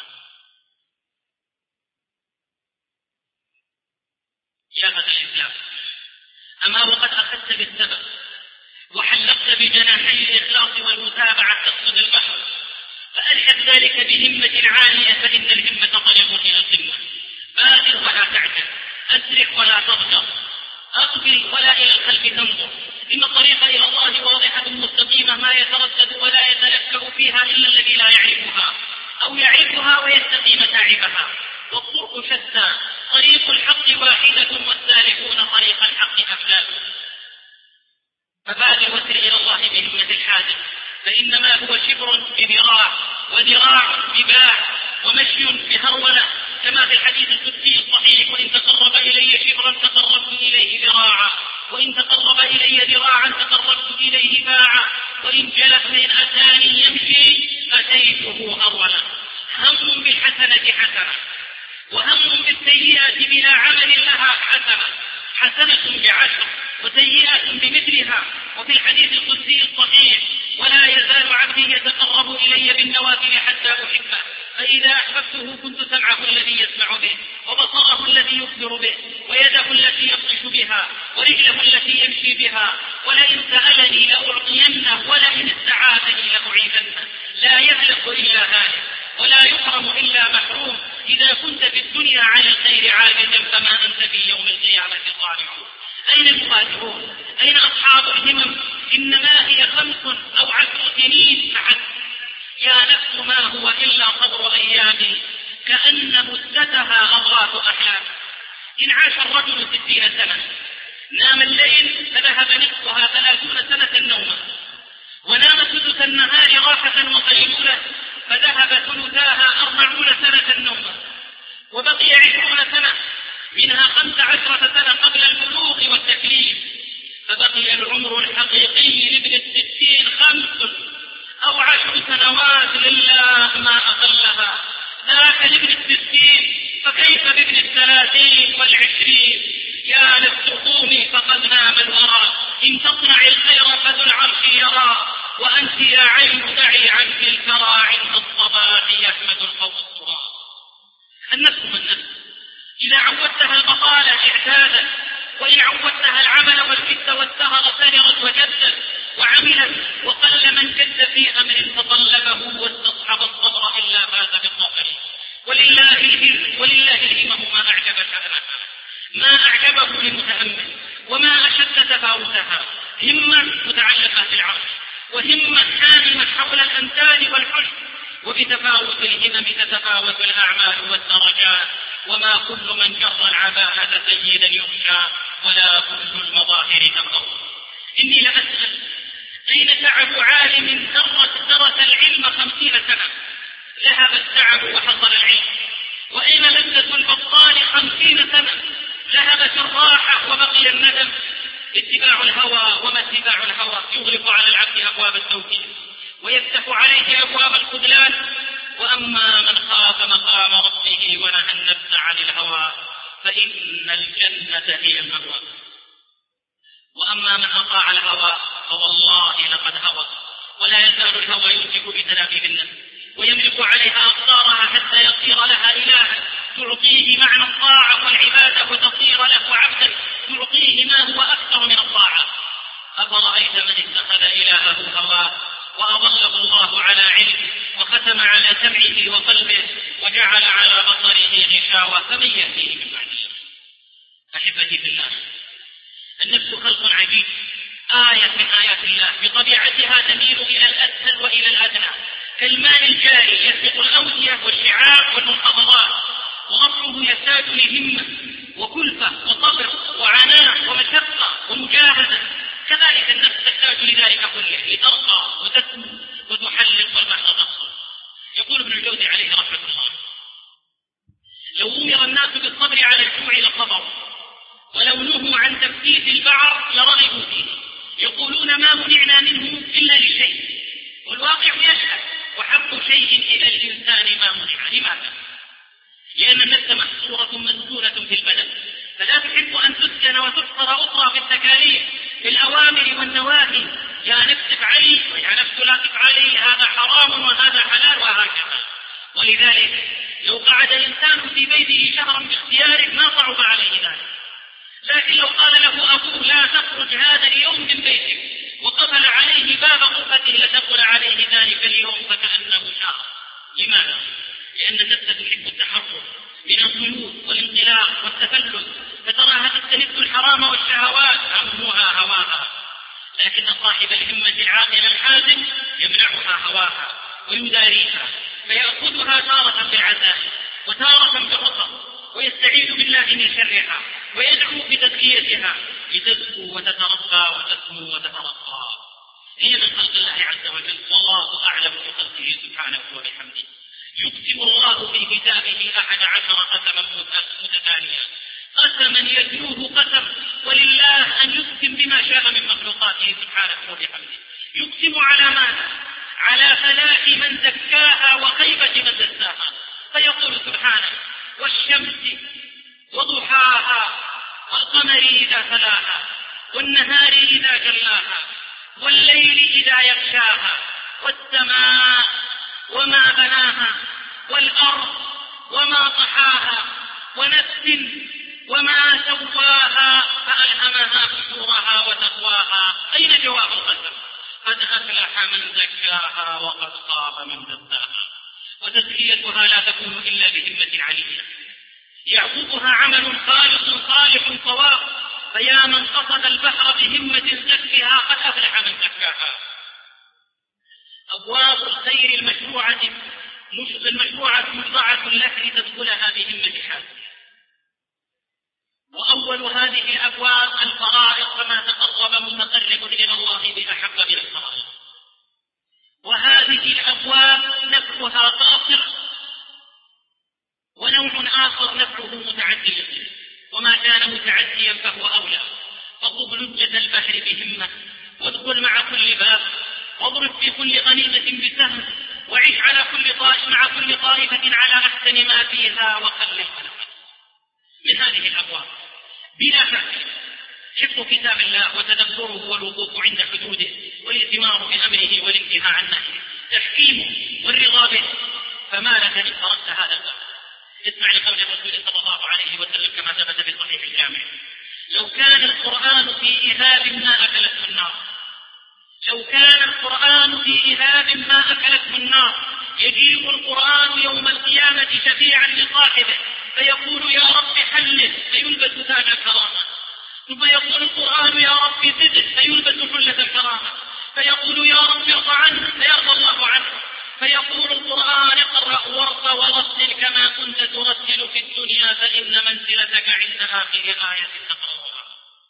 يا فتى الإسلام، أما وقد أخذت بالسبب وحلقت بجناحي الإخلاص والمتابعة تقصد البحر، فألحق ذلك بهمة عالية، فإن الهمة طريق إلى القمة. بادر ولا تعجل، أسرع ولا تضجر، أقبل ولا إلى الخلف تنظر. إن الطريق إلى الله واضحة مستقيمة، ما يتردد ولا يتلكأ فيها إلا الذي لا يعرفها، أو يعرفها ويستقيم تعبها. والطرق شتى، طريق الحق واحدة، والسالكون طريق الحق أفلال. فبادر وسر إلى الله بهمة الحاجة، فإنما هو شبر بذراع، وذراع بباع، ومشي بهرولة، كما في الحديث القدسي الصحيح: وإن تقرب إلي شبرا تقربت إليه ذراعا، وإن تقرب إلي ذراعا تقربت إليه باعا، وإن جلس من أتاني يمشي أتيته هرولا. هم بالحسنة حسنة، وهم بالسيئة بلا عمل لها حسنة. حسنة بعشر، وسيئات بمثلها. وفي الحديث القدسي الصحيح: ولا يزال عبدي يتقرب إلي بالنوافل حتى أحبه، فإذا أحببته كنت سمعه الذي يسمع به، وبصره الذي يبصر به، ويده التي يبطش بها، ورجله التي يمشي بها، ولئن سألني لأعطينه، ولئن استعاذني لأعيذنه. لا يهلك إلا هالك، ولا يحرم إلا محروم. إذا كنت في الدنيا على الخير عاجزا، فما أنت في يوم القيامة صالحون. أين المبادرون؟ أين أصحاب الهمم؟ إنما هي خمس أو عشر سنين معك. يا نفس ما هو إلا صبر أيام، كأن مدتها أضغاث أحلام. إن عاش الرجل ستين سنة، نام الليل فذهب نصفها ثلاثون سنة نوما، ونام سدس النهار راحة وقيلولة فذهب ثلثاها أربعون سنة نوما، وبقي عشرون سنة منها خمس عشرة سنة قبل البلوغ والتكليف، فبقي العمر الحقيقي لابن الستين خمس أو عشر سنوات لله ما أقلها. ذاك لابن الستين، فكيف بابن الثلاثين والعشرين؟ يا نفس قومي فقد نام الورى، إن تصنع الخير فذو العرش يرى، وأنت يا عين دعي عنك الكرى، عند الصباح يحمد الفوق التراب. النفس من النفس، إذا عودتها البطالة اعتادت، وإن عودتها العمل والجد والسهر سهرت وجدت وعملت. وقل من جد في أمر فطلبه واستصحب الصبر إلا فاز بالظفر. ولله الهم ولله الهمم ما أعجب شأنها، ما أعجبه لمتأمل، وما أشد تفاوتها. همة متعلقة بالعرش، وهمة حاممة حول الأمثال والحشد. وبتفاوت الهمم تتفاوت الأعمال والدرجات، وما كل من جر العباءة سيدا يخشى، ولا كل المظاهر تقوى. إني لأسأل: أين تعب عالم درس العلم خمسين سنة؟ ذهب التعب وحصل العلم. وأين لذة البطال خمسين سنة؟ ذهبت الراحة وبقي الندم. اتباع الهوى، وما اتباع الهوى يغلق على العبد أبواب التوفيق ويفتح عليه أبواب الخذلان. وأما من خاف مقام ربه ونهى النفس عن الهوى فإن الجنة هي المأوى. وأما من أطاع الهوى فوالله لقد هوى. ولا يزال الهوى يمسك بتلاقيه النفس ويملك عليها أقدارها حتى يصير لها إلها تعطيه معنى الطاعة والعبادة، وتصير له عبدا تعطيه ما هو أكثر من الطاعة. أفرأيت من اتخذ إلهه هواه وأضله الله على علم، وختم على سمعه وقلبه، وجعل على بصره غشاوة، فمن يهديه من بعد الله؟ أحبتي في الله، النفس خلق عجيب، آية من آيات الله، بطبيعتها تميل إلى الأسهل وإلى الأدنى، كالماء الجاري يسبق الأودية والشعاب والمنحضرات، وغطه يحتاج لهمة وكلفة وصبر وعناء ومشقة ومجاهدة. كذلك النفس تحتاج لذلك كله لترقى وتسمو وتحلق والبحر تصل. يقول ابن الجوزي عليه رحمة الله: لو أمر الناس بالصبر على الجوع لصبروا، ولو نهوا عن تفتيت البعر لرغبوا فيه. يقولون ما منعنا منه إلا لشيء، والواقع يشهد، وحق شيء إلى الإنسان ما منع. لماذا؟ لأن النفس محصورة مسجونة في البدن، فلا تحب أن تسكن وتحصر أخرى في التكاليف، في الأوامر والنواهي. يا نفس افعلي ويا نفس لا تفعلي، هذا حرام وهذا حلال وهكذا. ولذلك لو قعد إنسان في بيته شهرا باختياره ما صعب عليه ذلك، لكن لو قال له أبوه لا تخرج هذا اليوم من بيتك وقفل عليه باب غرفته لتقل عليه ذلك اليوم فكأنه شهر. لماذا؟ لأن النفس تحب التحرر من القيود والانطلاق والتفلت، فتراها تستهد الحرام والشهوات همها هواها. لكن صاحب الهمة العاقل الحازم يمنعها هواها ويداريها، فيأخذها تارة بالعزائم وتارة بالرخص، ويستعيذ بالله من شرها ويدعو بتزكيتها لتزكو وتترقى وتسمو وتترقى. هي من خلق الله عز وجل، والله أعلم بخلقه سبحانه وبحمده. يقسم الله في كتابه أحد عشر قسما متتاليا، قسما يتلوه قسم، ولله أن يقسم بما شاء من مخلوقاته سبحانه وبحمده. يقسم على ماذا؟ على فلاح من زكاها وخيبة من دساها، فيقول سبحانه: والشمس وضحاها والقمر إذا تلاها والنهار إذا جلاها والليل إذا يغشاها والسماء وما بناها والأرض وما طحاها ونفس وما سواها فألهمها فجورها وتقواها. أين جواب القسم؟ قد أفلح من زكاها وقد خاب من دساها. وتزكيتها لا تكون إلا بهمة علية يعقبها عمل خالص صالح صواب. فيا من قصد البحر بهمة زكها قد أفلح من زكاها. أبواب الخير المشروعة المشروعة مشروعة لك لتدخلها بهمة حاسم. وأول هذه الأبواب الفرائض، فما تقرب متقرب إلى الله بأحب من الفرائض. وهذه الأبواب نفعها قاصر ونوع آخر نفعه متعدي، وما كان متعديا فهو أولى. فاطلب لجة البحر بهمة وادخل مع كل باب واضرب في كل غنيمة بسهم وعيش على كل طائف مع كل طائفة على أحسن ما فيها وخل الخلق. من هذه الأبواب بلا شك حفظ كتاب الله وتدبره والوقوف عند حدوده والائتمار بأمره والانتهاء عن نهيه، تحكيمه والرضا به. فما لك إن تركت هذا الباب؟ اسمع لقول الرسول صلى الله عليه وسلم كما ثبت في صحيح الجامع: لو كان القرآن في إهاب ما أكلته النار، لو كان القرآن في إهاب ما أكلته النار، يجيء القرآن يوم القيامة شفيعا لصاحبه فيقول: يا رب حلل، فيلبس تاج الكرامة. ثم يقول القرآن: يا رب زد، فيلبس حلة الكرامة. فيقول: يا رب ارض عنه، فيرضى الله عنه. فيقول القرآن: اقرأ وارض ورتل كما كنت ترتل في الدنيا فإن منزلتك عند آخر آية تقرأها.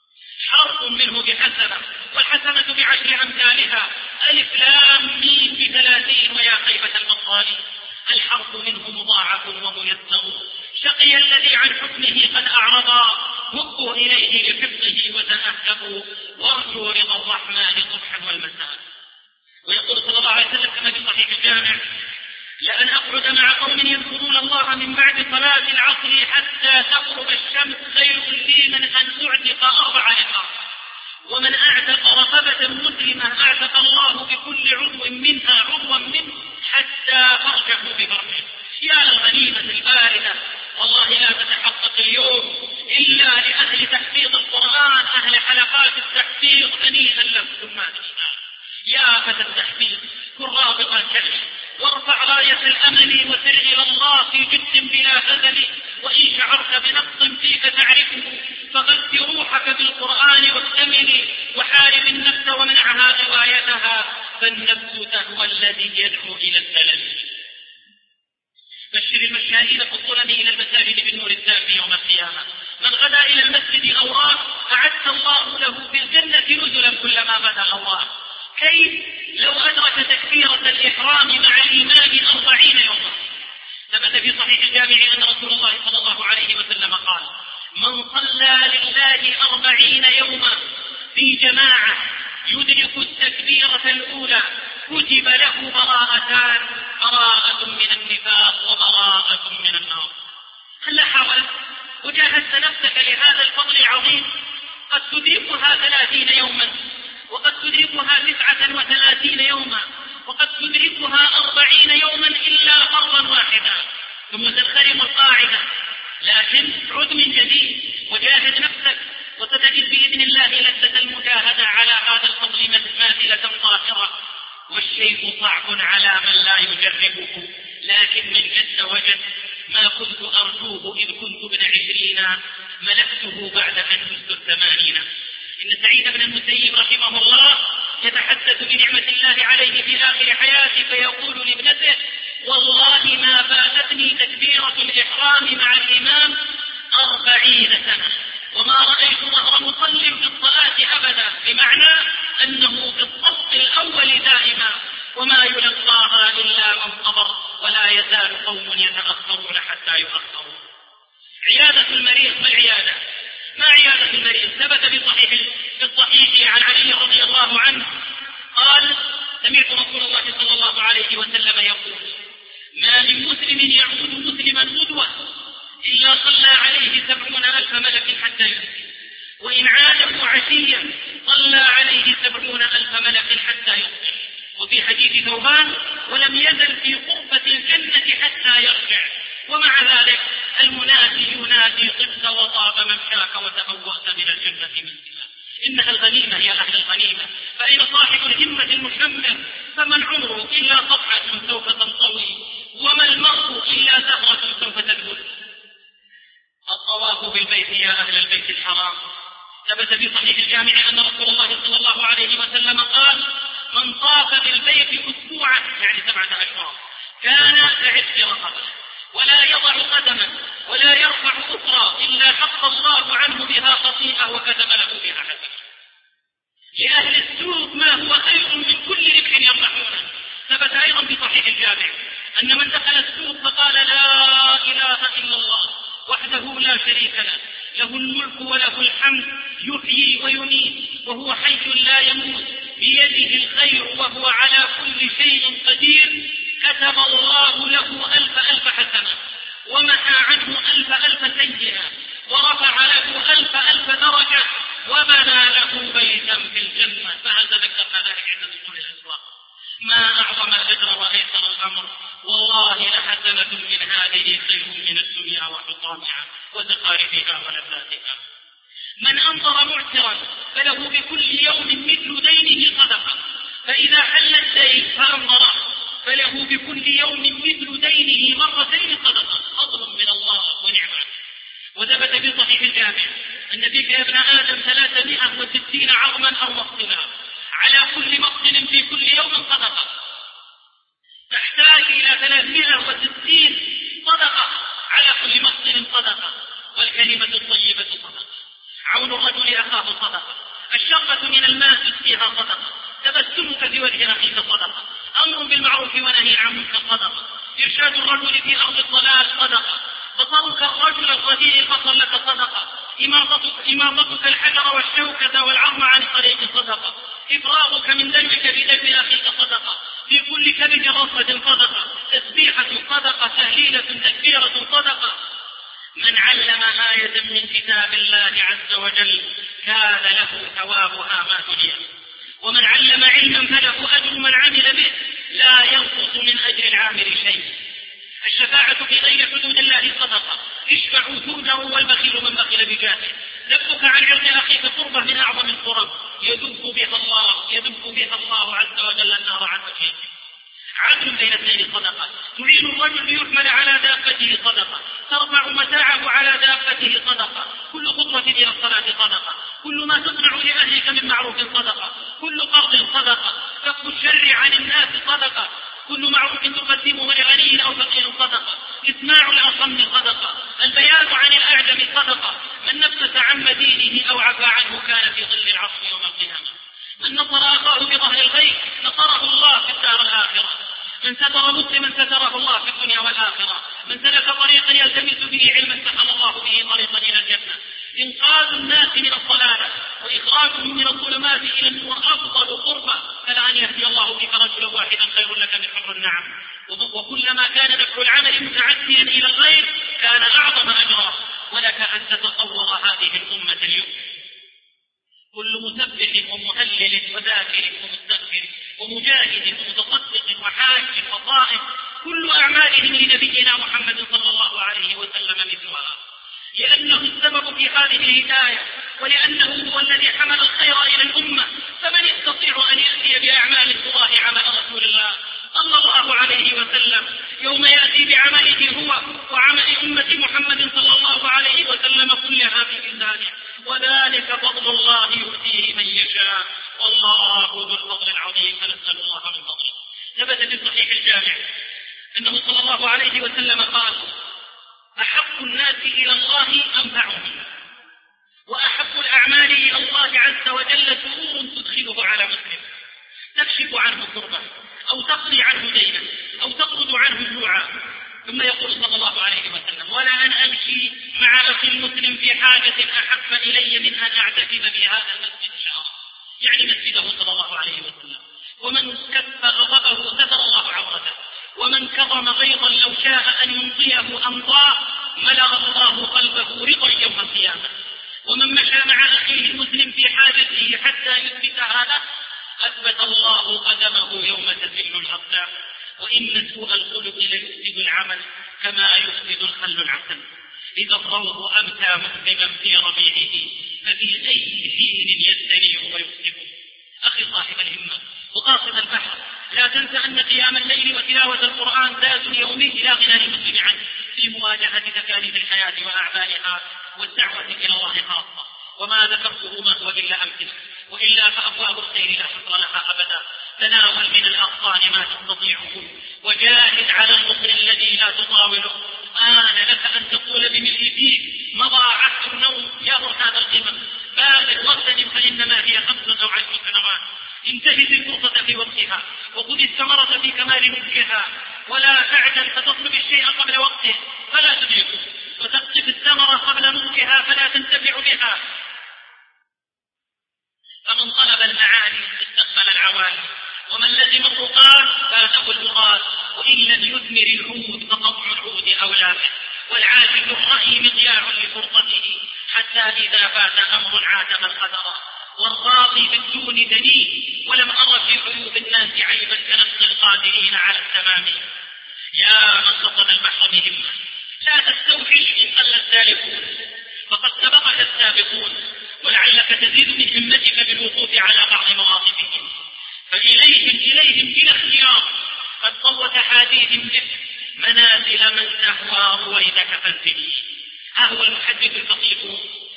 حرف منه بحسنة، والحسنة بعشر أمثالها. ألف لام ميم بثلاثين، ويا خيبة المطالب. الحرف منه مضاعف وميسر. شقي الذي عن حكمه قد أعرضا، هبوا إليه لحفظه وتأهبوا، وارجوا رضا الرحمن صبحا والمساء. ويقول صلى الله عليه وسلم كما في صحيح الجامع: لأن أقعد مع قوم يذكرون الله من بعد صلاة العصر حتى تغرب الشمس خير لي من أن أعتق أربع رقاب. ومن أعتق رقبة مسلمة أعتق الله بكل عضو منها عضوا منه حتى فرجه بفرجه. يا الغنيمة الباردة، والله لا تتحقق اليوم إلا لأهل تحفيظ القرآن، أهل حلقات التحفيظ. هنيئا لكم ما تشاء. يا فتى التحفيظ، كن رابطا كلمة وارفع راية الأمل وسر إلى الله في جد بلا هزل. وإن شعرت بنقص فيك تعرفه فغذ روحك بالقرآن واكتمل، وحارب النفس ومنعها غوايتها، فالنفس تهوى الذي يدعو إلى الدلل. بشر المشائين في الظلم إلى المساجد بالنور الدافي يوم القيامة. من غدا إلى المسجد أوراه أعد الله له في الجنة نزلا كلما بدا الله. كيف لو أدرك تكبيرة الإحرام مع الإمام أربعين يوما؟ ثبت في صحيح الجامع أن رسول الله صلى الله عليه وسلم قال: من صلى لله أربعين يوما في جماعة يدرك التكبيرة الأولى كتب له براءتان: براءة من النفاق وبراءة من النار. هل حاولت وجاهدت نفسك لهذا الفضل العظيم؟ قد تدركها ثلاثين يوما، وقد تدركها تسعة وثلاثين يوما، وقد تدركها أربعين يوما إلا مرة واحدة، ثم تنخرم القاعدة. لكن عد من جديد وجاهد نفسك، وستجد بإذن الله لذة المجاهدة على هذا الفضل ماثلة طاهرة. والشيء صعب على من لا يجربه، لكن من جد وجد. ما كنت أرجوه إذ كنت ابن عشرين، ملكته بعد أن جزت الثمانين. إن سعيد بن المسيب رحمه الله يتحدث بنعمة الله عليه في آخر حياته فيقول لابنته: والله ما فاتتني تكبيرة الإحرام مع الإمام أربعين سنة، وما رأيت ظهر مصل في الصلاة أبدا، بمعنى أنه في الصف الأول دائما، وما يلقاها إلا من صبر، ولا يزال قوم يتأخرون حتى يؤخروا. عيادة المريض، ما العيادة؟ ما عيادة المريض؟ ثبت في الصحيح في الصحيح عن علي رضي الله عنه قال: سمعت رسول الله صلى الله عليه وسلم يقول: ما من مسلم يعود مسلما غدوة إلا صلى عليه سبعون ألف ملك حتى يمسي، وإن عاده عشيا صلى عليه سبعون ألف ملك حتى يصبح. وفي حديث ثوبان: ولم يزل في قربة الجنة حتى يرجع. ومع ذلك المنادي ينادي: طبت وطاب ممشاك وتبوأت من الجنة منزلا. إنها الغنيمة يا أهل الغنيمة، فإن صاحب الهمة المشمر فمن عمره إلا صفحة سوف تنطوي، وما المرء إلا زهرة سوف تذبل. الطواف بالبيت يا أهل البيت الحرام. ثبت في صحيح الجامع أن رسول الله صلى الله عليه وسلم قال: من طاف بالبيت أسبوعا، يعني سبعة أشهر، كان كعتق رقبة، ولا يضع قدما ولا يرفع أخرى إلا حط الله عنه بها خطيئة وكتب له بها حسنة. لأهل السوق ما هو خير من كل ربح يربحونه. ثبت أيضا في صحيح الجامع أن من دخل السوق فقال: لا إله إلا الله وحده لا شريك له، له الملك وله الحمد، يحيي ويميت وهو حي لا يموت، بيده الخير وهو على كل شيء قدير، كتب الله له ألف ألف حسنة، ومحى عنه ألف ألف سيئة، ورفع له ألف ألف درجة، وبنى له بيتا في الجنة. فهل تذكرنا ذلك عند دخول الأسواق؟ ما أعظم الأجر وأيسر الأمر. والله لحسنة من هذه خير من الدنيا وحطامها وزخارفها ولذاتها. من أنظر معسرا فله بكل يوم مثل دينه صدقة، فإذا حل الدين فأنظره فله بكل يوم مثل دينه مرتين صدقة، فضل من الله ونعمة. وثبت في صحيح الجامع أن بك يا ابن آدم ثلاثمائة وستين عظما أو مفصلا، على كل مفصل في كل يوم صدقة، تحتاج إلى ثلاثمائة وستين صدقة على كل مفصل صدقة. والكلمة الطيبة صدقة، عون الرجل أخاه صدقة، الشربة من الماء تسقيها صدقة، تبسمك في وجه أخيك صدقة، أمر بالمعروف ونهي عن المنكر صدقة، إرشاد الرجل في أرض الضلال صدقة، بصرك الرجل الرديء البصر لك صدقة، إماطتك الحجر والشوكة والعظم عن طريق صدقة، إفراغك من دمك بدم أخيك صدقة، في كل كبد رصة صدقة، تسبيحة صدقة، تهليلة تكبيرة صدقة. من علم آية من كتاب الله عز وجل كان له ثوابها ما دنيا، ومن علم علما فله أجر من عمل به لا ينقص من أجر العامل شيء. الشفاعة في غير حدود الله صدقة، اشفعوا تؤجروا والبخيل من بخل بجاهه. ذبك عن عرض أخيك قربة من أعظم القرب يذب بها الله يذب بها الله عز وجل النار عن وجهه. عدل بين اثنين صدقة، تعين الرجل ليحمل على دابته صدقة، ترفع متاعه على دابته صدقة، كل خطوة إلى الصلاة صدقة، كل ما تصنع لأهلك من معروف صدقة، كل قرض صدقة، كف الشر عن الناس صدقة، كل معروف تقدمه لغني أو فقير صدقة، إسماع الأصم صدقة، البيان عن الأعجم صدقة، من نفس عن مدينه أو عفى عنه كان في ظل العصر يوم القيامة، من نصر أخاه بظهر الغيب نصره الله في الدار الآخرة، من ستر مسلما ستره الله في الدنيا والآخرة، من سلك طريقا يلتمس به علما سهل الله به طريقا إلى الجنة. إنقاذ الناس من الضلالة وإخراجهم من الظلمات إلى النور أفضل قربة، فلا أن يهدي الله بك رجلا واحدا خير لك من حمر النعم. وكلما كان نفع العمل متعديا إلى الغير كان أعظم أجرا. ولك أن تتصور هذه الأمة اليوم كل مسبح ومهلل وذاكر ومستغفر ومجاهد ومتصدق وحاج وصائم كل أعمالهم لنبينا محمد صلى الله عليه وسلم مثلها، لأنه السبب في هذه الهداية، ولأنه هو الذي حمل الخير إلى الأمة. فمن يستطيع أن يأتي بأعمال تضاهي عمل رسول الله صلى الله عليه وسلم يوم يأتي بعمله هو وعمل أمة محمد صلى الله عليه وسلم كلها في ميزانه؟ وذلك فضل الله يؤتيه من يشاء، والله ذو الفضل العظيم، فنسأل الله من فضله. ثبت في صحيح الجامع أنه صلى الله عليه وسلم قال: أحب الناس إلى الله أنفعهم، وأحب الأعمال إلى الله عز وجل سرور تدخله على مسلم، تكشف عنه كربه أو تقضي عنه دينا أو تطرد عنه جوعا. ثم يقول صلى الله عليه وسلم: ولا أن أمشي مع أخي المسلم في حاجة أحب إلي من أن أعتكف في هذا المسجد شهرا، يعني مسجده صلى الله عليه وسلم. ومن كف غضبه ستر الله عورته، ومن كظم غيظا لو شاء أن يمضيه أمضاه ملأ الله قلبه رضا يوم القيامة. ومن مشى مع أخيه المسلم في حاجته حتى يثبت هذا أثبت الله قدمه يوم تزل الأقدام. وإن سوء الخلق ليفسد العمل كما يفسد الخل العسل. إذا الروض أمتى مذنبا في ربيعه ففي أي حين يستنيع ويفسده. أخي صاحب الهمة وقاصد البحر، لا تنسى أن قيام الليل وتلاوة القرآن زاد يومي لا غنى للمسلم عنه في مواجهة تكاليف الحياة وأعبائها والدعوة إلى الله خاصة. وما ذكرته ما هو إلا أمثلة، وإلا فأبواب الخير لا حصر لها أبدا. تناول من الأغصان ما تستطيعه وجاهد على البخل الذي لا تطاوله. آن لك أن تقول بملء فيك مضى عهد النوم يا برهان القمم، بادر واغتنم فإنما هي خمس أو عشر سنوات. انتهز الفرصة في وقتها وخذ الثمرة في كمال ملكها، ولا تعجل فتطلب الشيء قبل وقته فلا تدركه، وتقطف الثمرة قبل ملكها فلا تنتفع بها. فمن طلب المعالي استقبل العوالي، ومن لزم الرقاد فاته المراد، وإن لم يثمر العود فقطع العود أولى به. والعاجل الرأي مضياع لفرصته حتى إذا فات أمر عاتب القدر. والراضي بالدون دني ولم أر في عيوب الناس عيبا كنفس القادرين على التمام. يا من قصد البحر بهمة لا تستوحش إن قل السالكون فقد سبقك السابقون، ولعلك تزيد من همتك بالوقوف على بعض مواقفهم. فإليهم إليهم بلا اختيار قد صوت حديث بك منازل من تهوى رويدك فانزلي. ها هو المحدث الفقيه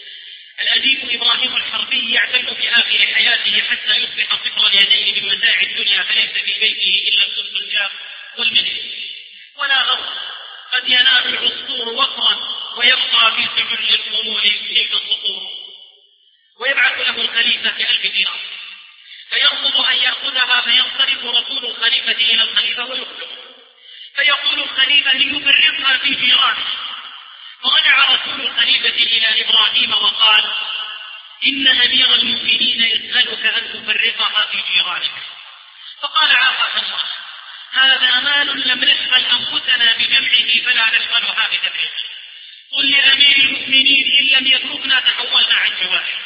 الأديب إبراهيم الحربي يعتل في آخر حياته حتى يصبح صفر اليدين من متاع الدنيا، فليس في بيته إلا السلس الجاف والملك ولا غرب. قد ينال العصفور وقرا ويبقى في سجل الأمور تلك الصقور. ويبعث له الخليفة ألف دينار فيرفض أن يأخذها، فينصرف رسول الخليفة إلى الخليفة ويخلق، فيقول الخليفة ليفرقها في جيرانه. فرجع رسول الخليفة إلى إبراهيم وقال: إن أمير المؤمنين يسألك أن تفرقها في جيرانك. فقال: عافاك الله، هذا مال لم نشغل أنفسنا بجمعه فلا نشغلها بتبعه. قل لأمير المؤمنين إن لم يتركنا تحولنا عن جواره.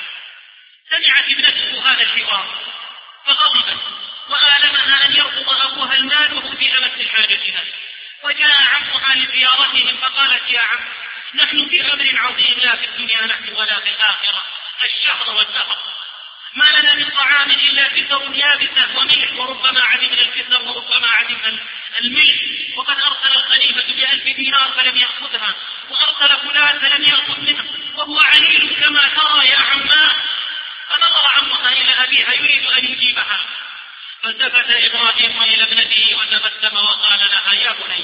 سمعت ابنته هذا الحوار فغضبت وآلمها أن يرفض أبوها المال في أمس الحاجة، وجاء عمها لزيارتهم فقالت: يا عم، نحن في أمر عظيم لا في الدنيا نحن ولا في الآخرة، الشهر والدهر، ما لنا من طعام إلا كسر يابسة وملح، وربما عدمنا الكسر وربما عدمنا الملح. وقد أرسل الخليفة بألف دينار فلم يأخذها، وأرسل فلان فلم يأخذ منه، وهو عليل كما ترى يا عماه. فنظر عمها إلى أبيها يريد أن يجيبها، فالتفت إبراهيم إلى ابنته وتبسم وقال لها: يا بني،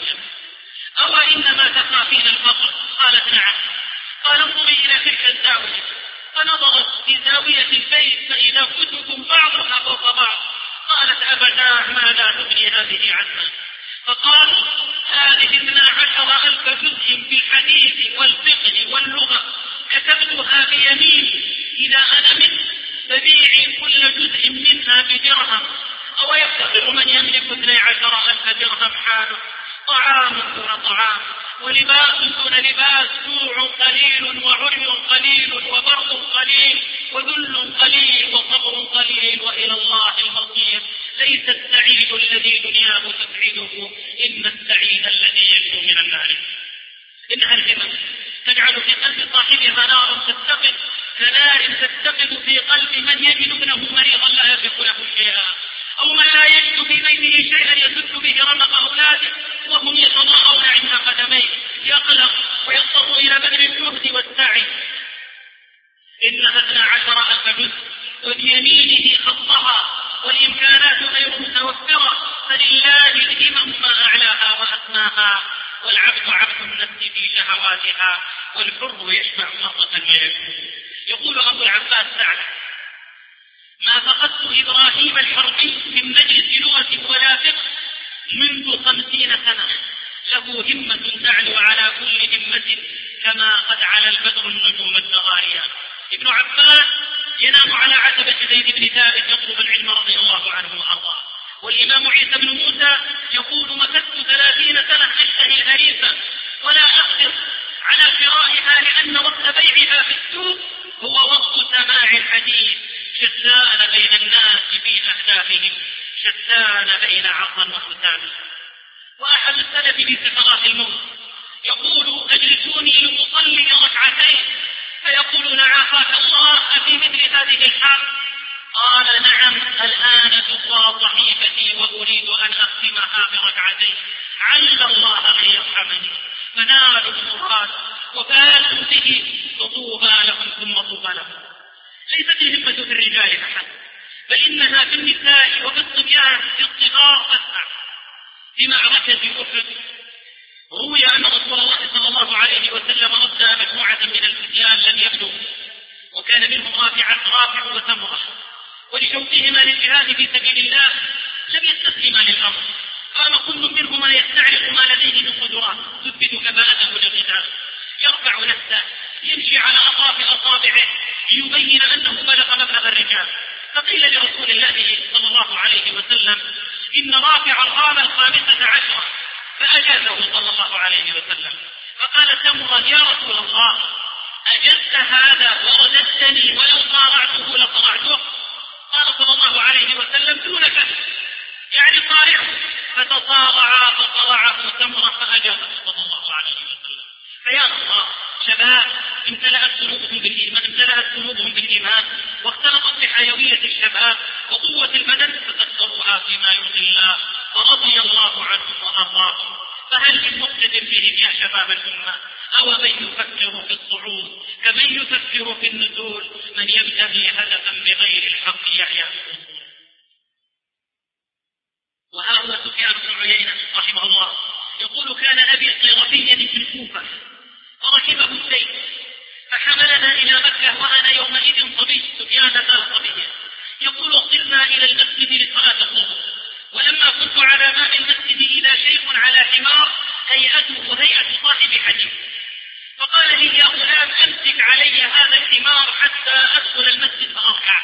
أو إنما تخافين الفقر؟ قالت: نعم. قال: انظري إلى تلك الزاوية. فنظرت في زاوية البيت فإذا كتب بعضها فوق بعض. قالت: أبدا، ما لا تغني هذه عنها. فقال: هذه اثنا عشر ألف جزء في الحديث والفقه واللغة كتبتها بيميني، إذا أنا منه فبيعي كل جزء منها بدرهم. أو يفتقر من يملك اثني عشر ألف درهم حاله؟ طعام دون طعام، ولباس دون لباس، جوع قليل وعري قليل وبرد قليل وذل قليل وصبر قليل، وإلى الله المصير. ليس السعيد الذي دنياه تسعده، إن السعيد الذي ينجو من النار. إنها الهمم تجعل في قلب صاحبها نار تتقد كنار تتقد في قلب من يجد ابنه مريضا لا يملك له شيئا، أو من لا يجد في بيته شيئا يسد به رمق أولاده وهم يتضاءون عند قدميه، يقلق ويضطر إلى بذل الجهد والسعي. إنها اثنا عشر ألف جزء وبيمينه خطها، والإمكانات غير متوفرة، فلله الهمم ما أعلاها وأسماها. والعبد عبد النفس في شهواتها، والحر يشبع مرة ويكون. يقول أبو العباس سعد: ما فقدت إبراهيم الحربي من مجلس لغة ولا فقه منذ خمسين سنة، له همة تعلو على كل همة كما قد على البدر النجوم الزغارية. ابن عباس ينام على عتبة زيد بن ثابت يطلب العلم رضي الله عنه وأرضاه. والإمام عيسى بن موسى يقول: مكثت ثلاثين سنة أشتهي الهريسة ولا أقدر على شرائها، لأن وقت بيعها في السوق هو سماع الحديث شتان بين الناس في أهدافهم، شتان بين عقل وحساب. وأحد السلف في سكرات الموت يقول: أجلسوني لأصلي ركعتين، فيقولون: عافاك الله، أفي مثل هذه الحال؟ قال: نعم، الآن تقرأ صحيفتي وأريد أن أختمها بركعتين، عل الله أن يرحمني. فنالوا المراد وفازوا به، فطوبى لهم ثم طوبى لهم. ليست الهمة في الرجال أحد، بل إنها في النساء وفي الصبيان في الصغار أسمع. في معركة أحد روي أن رسول الله صلى الله عليه وسلم رد مجموعة من الفتيان لم يبلغوا، وكان منهم رافع رافع وسمرة، ولشوقهما للجهاد في سبيل الله لم يستسلما للأمر. قام كل منهما يستعرض ما لديه من قدرات تثبت كفاءته للقتال، يرفع نفسه، يمشي على أطراف أصابعه ليبين أنه بلغ مبلغ الرجال. فقيل لرسول الله صلى الله عليه وسلم: إن رافع الرام الخامسة عشرة، فأجازه صلى الله عليه وسلم. فقال سمرا: يا رسول الله، أجزت هذا ورددتني ولو صارعته لصرعته؟ قال صلى الله عليه وسلم: دونك، يعني صارعه. فتصارعا فصرعه سمرا فأجازه صلى الله عليه وسلم. فيا الله، شباب امتلأت قلوبهم بالإيمان، امتلأت قلوبهم بالإيمان واختلطت بحيوية الشباب وقوة البدن، فتذكروها فيما يرضي الله، ورضي الله عنهم وأرضاهم. فهل من مقتدر فيهم يا شباب الأمة؟ أو من يفكر في الصعود كمن يفكر في النزول؟ من يبتغي هدفا بغير الحق يعيا. وها هو سفيان بن عيينة رحمه الله يقول: كان أبي صيرفيا في الكوفة فركبه السيف فحملنا إلى مكة وأنا يومئذ صبي. سفيان ذا صبيا يقول: صرنا إلى المسجد لصلاة الظهر، ولما كنت على باب المسجد إذا شيخ على حمار هيئته هيئة صاحب حديث، فقال لي: يا غلام، أمسك علي هذا الحمار حتى أدخل المسجد فأركع.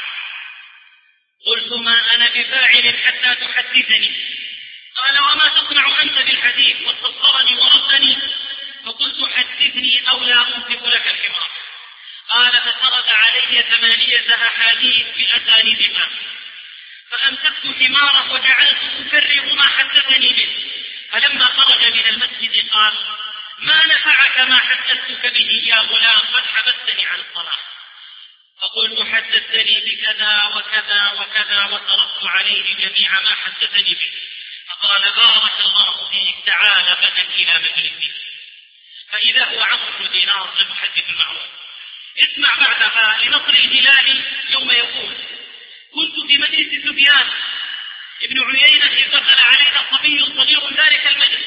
قلت: ما أنا بفاعل حتى تحدثني. قال: وما تصنع أنت بالحديث؟ واستبصرني وردني. فقلت: حدثني أو لا أمسك لك الحمار. قال: فسرد علي ثمانية أحاديث بأسانيدها، فأمسكت حماره وجعلت أكرر ما حدثني به. فلما خرج من المسجد قال: ما نفعك ما حدثتك به يا غلام؟ قد حبستني عن الصلاة. فقلت: حدثتني بكذا وكذا وكذا، وتركت عليه جميع ما حدثني به. فقال: بارك الله فيك، تعال غدا إلى مجلسي. فإذا هو عمرو بن دينار المحدث المعروف. اسمع بعدها لنصر الهلال يوم يقول: كنت في مجلس سفيان ابن عيينة إذ دخل علينا صبي صغير ذلك المجلس،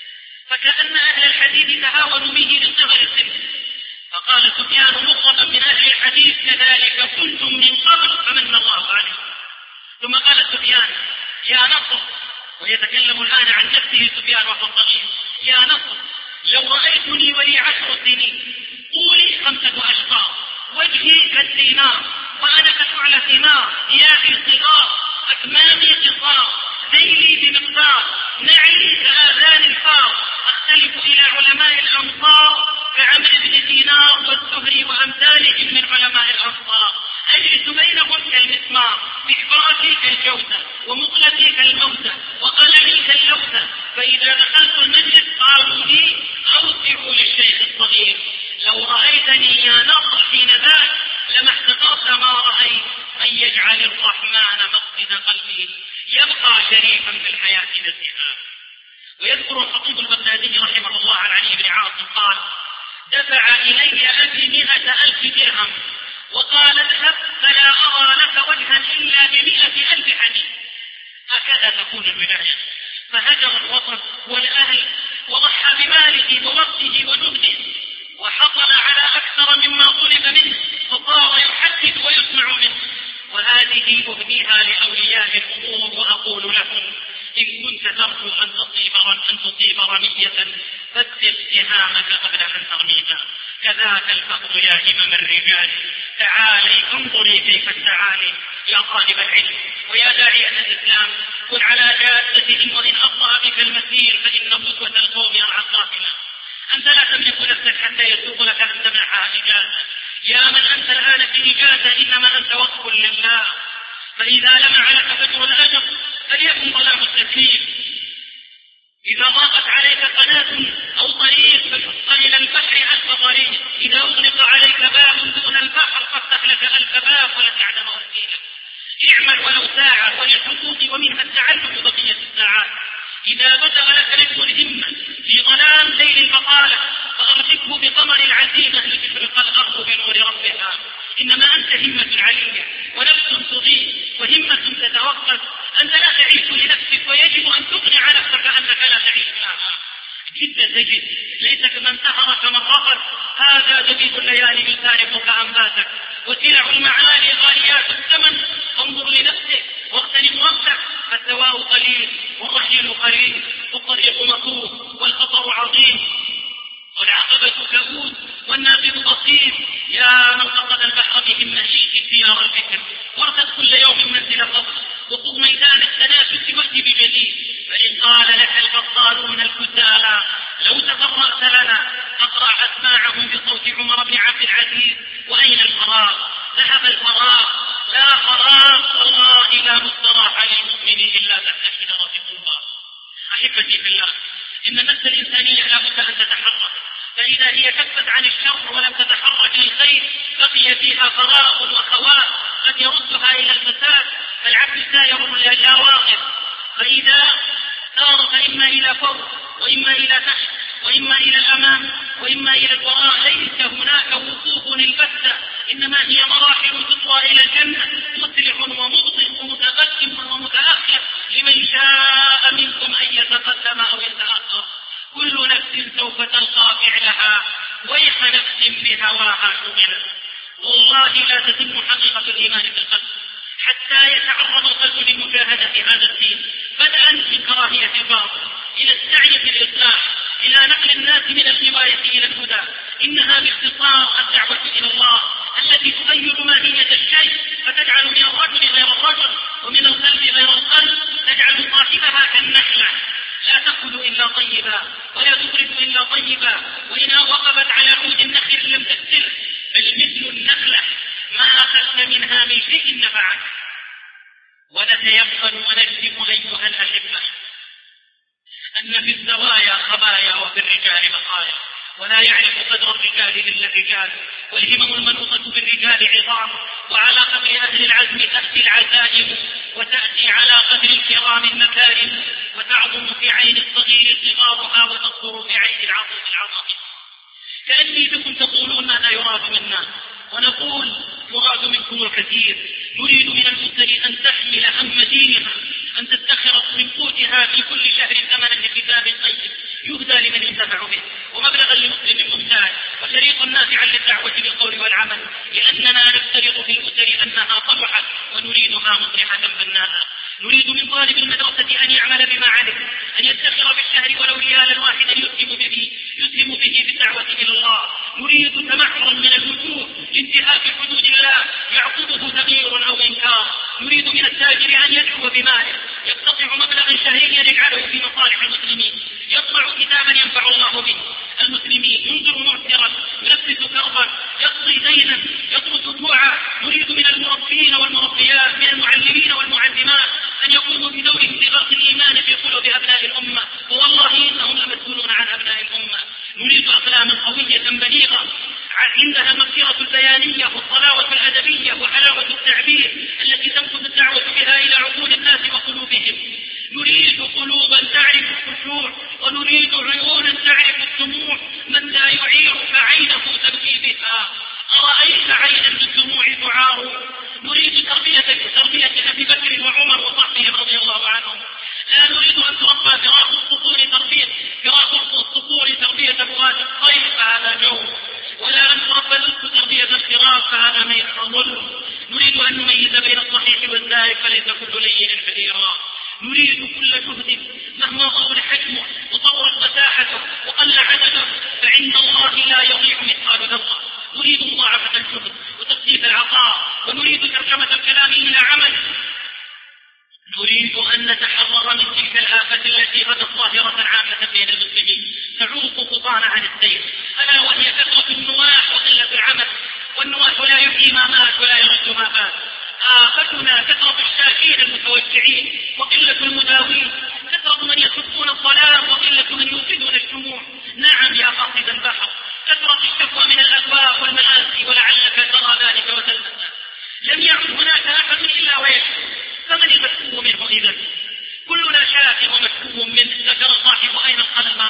فكأن أهل الحديث تهاونوا به لصغر السن. فقال سفيان مطربا من أهل الحديث: كذلك كنتم من قبل فمن الله عليه. ثم قال سفيان: يا نصر، ويتكلم الآن عن نفسه سفيان وهو صغير: يا نصر، لو رأيتني ولي عشر سنين، طولي خمسة أشقار، وجهي كالدينار، وأنا كفعل ثمار، ثيابي صغار، أكمامي قصار، ذيلي بمقدار، نعلي كآذان الفار، أختلف إلى علماء الأمصار كعمرو بن دينار والزهري وأمثالهم من علماء الأمصار، أجلس بينهم كالمسمار، محبرتي كالجوزة، ومقلتي كالموتة، وقلمي كاللوثة، فإذا دخلت المجلس قالوا لي: أوصفوا للشيخ الصغير. لو رأيتني يا نصر حين ذاك لما احتقرت ما رأيت، أن يجعل الرحمن مقصد قلبي، يبقى شريفا في الحياة نزيها. ويذكر الخطيب البغدادي رحمه الله عن علي بن عاصم قال: دفع إلي أبي مئة ألف درهم وقال: اذهب فلا أرى لك وجها إلا بمئة ألف حديث. هكذا تكون الولاية. فهجر الوطن والأهل وضحى بماله ووقته وجهده، وحصل على أكثر مما طلب منه، فصار يحدث ويسمع منه. وهذه أهديها لأولياء الأمور، وأقول لهم: إن كنت ترجو أن تصيب أن تصيب رمية فاتق سهامك قبل أن ترميها. كذاك الفقر يا همم الرجال، تعالي انظري كيف التعالي يا طالب العلم ويا داعية الإسلام، كن على جادتهم، وإن أبطأ بك المسير فإن قدوة القوم يرعى القافلة. أنت لا تملك نفسك حتى يسوق لك أن تمنعها إجازة. يا من أنت الآن في إجازة إنما أنت وقف لله، فإذا لمع لك فجر الأجر فليكن ظلام التكليف. إذا ضاقت عليك قناة أو طريق فشق إلى البحر ألف طريق، إذا أغلق عليك باب دون البحر فافتح لك ألف باب ولا تعدم وسيلة. اعمل ولو ساعة، وللحقوق ومنها التعلم بقية الساعات. إذا بلغ لك نجم الهمة في ظلام ليل فقالت فأرشده بقمر العزيمة لتشرق الأرض بنور ربها. إنما أنت همة علية ونفس تضيء وهمة تتوقف. أنت لا تعيش لنفسك ويجب أن تقنع نفسك أنك لا تعيش لها. جدا تجد ليس كمن سهر كمن رقد، هذا دبيب الليالي يسارقك أنفاسك. وسلع المعالي غاليات الثمن، انظر لنفسك واغتنم وقتك، فالثواب قليل والرحيل قليل والطريق مكروه والخطر عظيم والعقبة كبوس والناقض بسيط. يا من فقد البحر بهمة شيء اختيار الفكر، وارتد كل يوم منزل فضل، وخذ ميدان التنافس وأت بجديد. فإن قال لك البطالون الكسالى لو تفرغت لنا أقرع أسماعهم بصوت عمر بن عبد العزيز: وأين الفراغ؟ ذهب الفراغ، لا فراغ والله لا مستراح للمؤمن إلا تحت شجرة طوبى. أحبتي في الله، إن النفس الإنسانية لا بد أن تتحرك، فإذا هي كفت عن الشر ولم تتحرك للخير بقي فيها فراغ وخواء قد يردها إلى الفساد، فالعبد سائر لا واقف. فإذا سار فإما إلى فوق وإما إلى تحت وإما إلى الأمام وإما إلى الوراء، ليس هناك وقوف البتة، إنما هي مراحل تطوى إلى الجنة، مسرع ومبطئ ومتقدم ومتأخر لمن شاء منكم أن يتقدم أو يتأخر. كل نفس سوف تلقى فعلها، ويح نفس بهواها شغلت. والله لا تتم حقيقة الإيمان في القلب حتى يتعرض القلب لمشاهدة هذا الدين، بدءا من كراهية الباطل إلى السعي في الإصلاح، إلى نقل الناس من الغواية إلى الهدى. إنها باختصار الدعوة إلى الله التي تغير ماهية الشيء، فتجعل من الرجل غير الرجل ومن القلب غير القلب، تجعل صاحبها كالنحلة لا تأكل إلا طيبا ولا تخرج إلا طيبا، وإنها وقفت على عود النخل لم تكسره، بل مثل النخلة ما أخذت منها من شيء نفعك. ونتيقن ونجزم أيها الأحبة أن في الزوايا خبايا وفي الرجال بقايا، ولا يعرف قدر الرجال إلا الرجال، والهمم المنوطة بالرجال عظام، وعلى قدر أهل العزم تأتي العزائم، وتأتي على قدر الكرام المكارم، وتعظم في عين الصغير صغارها وتصغر في عين العظيم العظائم. كأني بكم تقولون ماذا يراد منا، ونقول يراد منكم الكثير. نريد من الأسر أن تحمل هم دينها، أن تدخر من قوتها في كل شهر ثمنا لكتاب طيب يهدى لمن ينتفع به، ومبلغا لمسلم محتاج، وشريط نافعا للدعوة بالقول والعمل، لأننا نفترض في الأسر أنها طمحت ونريدها مصلحة بناء. نريد من طالب المدرسة أن يعمل بما علم، أن يدخر بالشهر ولو ريالا واحدا يسهم به يسهم به بالدعوة إلى الله. نريد تمحرا من الوجوه لانتهاك حدود الله يعقبه تغيير أو إنكار. نريد من التاجر أن يدعو بماله يقتطع مبلغا شهريا يجعله في مصالح المسلمين، يطبع كتابا ينفع الله به المسلمين، ينذر معسرا، ينفس كربا، يقضي دينا، يطرد جوعا. نريد من المربين والمربيات، من المعلمين والمعلمات، أن يقوموا بدورهم في غرس الإيمان في قلوب أبناء الأمة، والله إنهم لمسؤولون عن أبناء الأمة. نريد أقلاما قوية بليغة عندها المغفرة البيانية والصلاوة الأدبية وحلاوة التعبير التي تنفذ الدعوة بها إلى عقول الناس وقلوبهم. نريد قلوبا تعرف الخشوع، ونريد عيونا تعرف الدموع، من لا يعيرك عينه تبكي بها، أرأيت عينا بالدموع تعار. نريد تربية تربية أبي بكر وعمر وصحبهم رضي الله عنهم. لا نريد أن تربى فراق الصقور تربية فراق الصقور تربية بغاة الخير، فهذا جو، ولا أن تربى الأسك تربية الفراق، فهذا ميل ظلم. نريد أن نميز بين الصحيح والزائف، فليس كل لين كثيرا. نريد كل جهد مهما طول حجمه وطورت مساحته وقل عدده، فعند الله لا يضيع مثقال ذرة. نريد مضاعفة الجهد وتقديم العطاء، ونريد ترجمة الكلام إلى عمل. نريد أن نتحرر من تلك الآفة التي غدت ظاهرة عامة بين المسلمين تعوق خطانا عن السير، ألا وهي كثرة النواح وقلة العمل. والنواة لا يحيي ما مات ولا يرد ما فات. آفتنا كثرة الشاكين المتوجعين وقلة المداوين، كثرة من يسبون الظلام وقلة من يوقدون الشموع. نعم يا قاصد البحر، كثرة الشكوى من الأسواق والمآسي، ولعلك ترى ذلك وتلمسه. لم يعد هناك أحد إلا ويشكو، فمن المشكو منه إذن؟ كلنا شاك ومشكو منه. ذكر صاحب أين القلم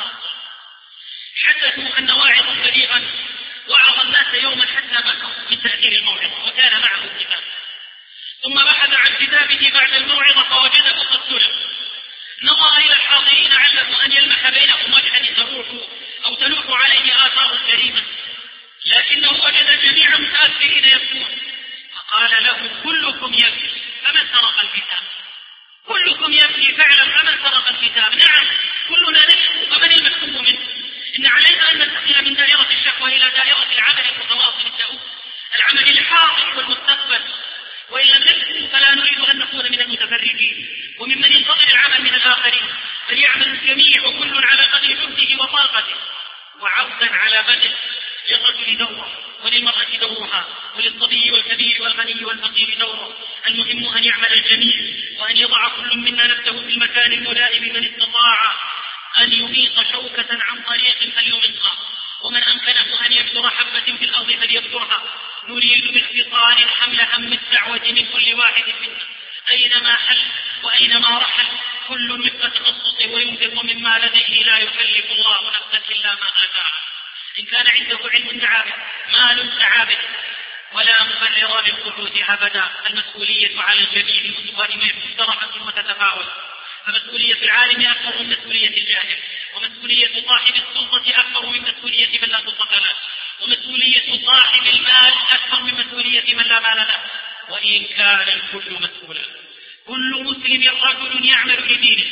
حدثوا أن واعظا بليغا وعظ الناس يوما حتى بكوا من تأثير الموعظة، وكان معه كتاب، ثم بحث عن كتابه بعد الموعظة فوجده قد سلم. نظر إلى الحاضرين علّه أن يلمح بينهم وجها تروح أو تلوح عليه آثار الجريمة، لكنه وجد جميع متأثرين يبكون، فقال لهم كلكم يبكي فمن سرق الكتاب؟ كلكم يبكي فعلا فمن سرق الكتاب؟ نعم كلنا نشكو فمن المشكو منه؟ إن علينا أن ننتقل من دائرة الشكوى إلى دائرة العمل المتواصل الدؤوب، العمل الحاضر والمستقبل. وإن لم نشكو فلا نريد أن نكون من المتفرجين وممن ينتظر العمل من الآخرين، فليعمل الجميع وكل على قدر جهده وطاقته. وعودا على بدء، للرجل دوره وللمرأة دورها وللصبي والكبير والغني والفقير دوره. المهم أن يعمل الجميع وأن يضع كل منا نفسه في المكان الملائم. من استطاع أن يميط شوكة عن طريق فليميطها، ومن أمكنه أن يبذر حبة في الأرض فليبذرها. نريد باختصار حمل هم الدعوة من كل واحد منا أينما حل وأينما رحل، كل وفق تخصصه وينفق مما لديه، لا يكلف الله نفسا إلا ما آتاها. إن كان عنده علم تعابه، مال تعابه، ولا مبرر للخلود أبدا. المسؤولية على الجميع مشتركة وتتفاوت، فمسؤولية العالم أكثر من مسؤولية الجاهل، ومسؤولية صاحب السلطة أكثر من مسؤولية من لا سلطة له، ومسؤولية صاحب المال أكثر من مسؤولية من لا مال له. وإن كان الكل مسؤولا، كل مسلم رجل يعمل لدينه،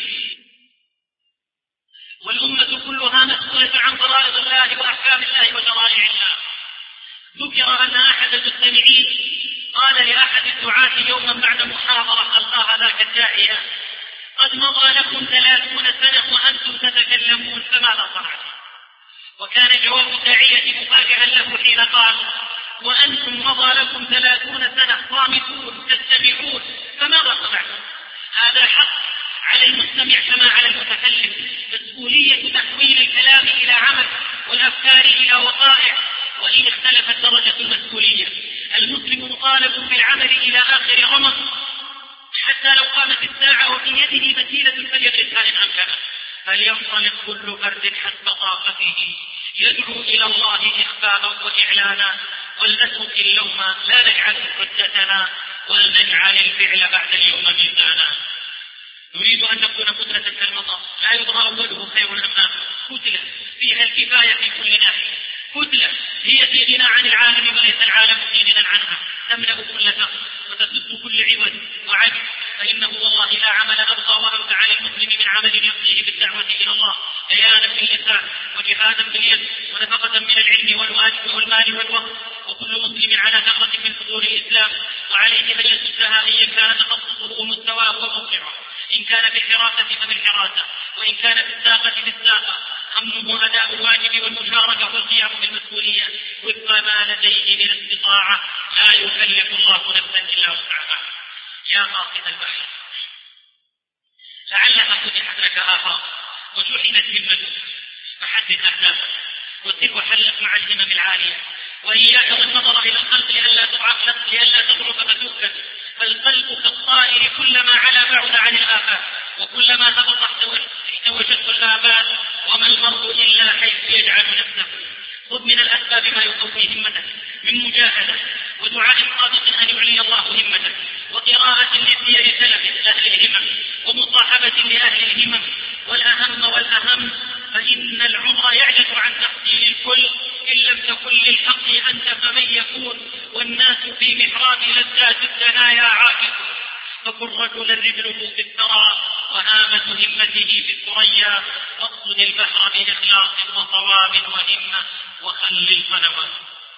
والأمة كلها مسؤولة عن فرائض الله وأحكام الله وشرائع الله. ذكر أن أحد المستمعين قال لأحد الدعاة يوما بعد محاضرة ألقاها ذاك الداعية: قد مضى لكم ثلاثون سنة وأنتم تتكلمون فماذا صنعتم؟ وكان جواب الداعية مفاجئا له حين قال: وأنتم مضى لكم ثلاثون سنة صامتون تستمعون فماذا صنعتم؟ هذا حق على المستمع كما على المتكلم، مسؤولية تحويل الكلام إلى عمل والأفكار إلى وقائع، وإن اختلفت درجة المسؤولية. المسلم مطالب بالعمل إلى آخر رمق، حتى لو قامت الساعة وفي يده مسيلة فليدرسها إن أمكنه، فلينطلق كل فرد حسب طاقته، يدعو إلى الله إخفاء وإعلانا، ولنترك اللوم لا نجعل حجتنا، ولنجعل الفعل بعد اليوم ميزانا. نريد أن نكون قدرة كالمطر لا يضغى أوله خير أمامه، كتلة فيها الكفاية في كل ناحية، كتلة هي في غنى عن العالم وليس العالم في غنى عنها، تملأ كل فخر وتسد كل عوج وعجز. فإنه والله لا عمل أبقى وأمتع للمسلم من عمل يقضيه بالدعوة إلى الله، بيانا باللسان وجهادا باليد ونفقة من العلم والواجب والمال والوقت. وكل مسلم على ثغرة من حضور الإسلام، وعليه أن يسدها إن كان تخصصه ومستواه وموقعه، إن كان بالحراسة فبالحراسة، وإن كان بالساقة بالساقة. همه أداء الواجب والمشاركة والقيام بالمسؤولية وفق ما لديه من استطاعة، لا يكلف الله نفسا إلا وسعها. يا قاصد البحر، لعلها فتحت لك آفاق وشحنت همتك، فحدث أهدافك وسر حلق مع الهمم العالية، وإياك والنظر إلى الخلق لئلا تضعف لئلا تضعف فتوكل. فالقلب كالطائر كلما علا بعد عن الآفات، وكلما هبط احتوشته الآبات، وما المرء إلا حيث يجعل نفسه. خذ من الأسباب ما يقوي همتك من مجاهدة ودعاء صادق أن يعلي الله همتك، وقراءة لسير سلف أهل الهمم، ومصاحبة لأهل الهمم. والأهم والأهم فإن العمر يعجز عن تحصيل الكل، إن لم تكن للحق أنت فمن يكون، والناس في محراب لذات الدنايا عاكفون. فكن رجلا رجله في الثرى وهامة همته في الثريا، واقصد البحر بإخلاص وصواب وهمة، وخل الفنوات.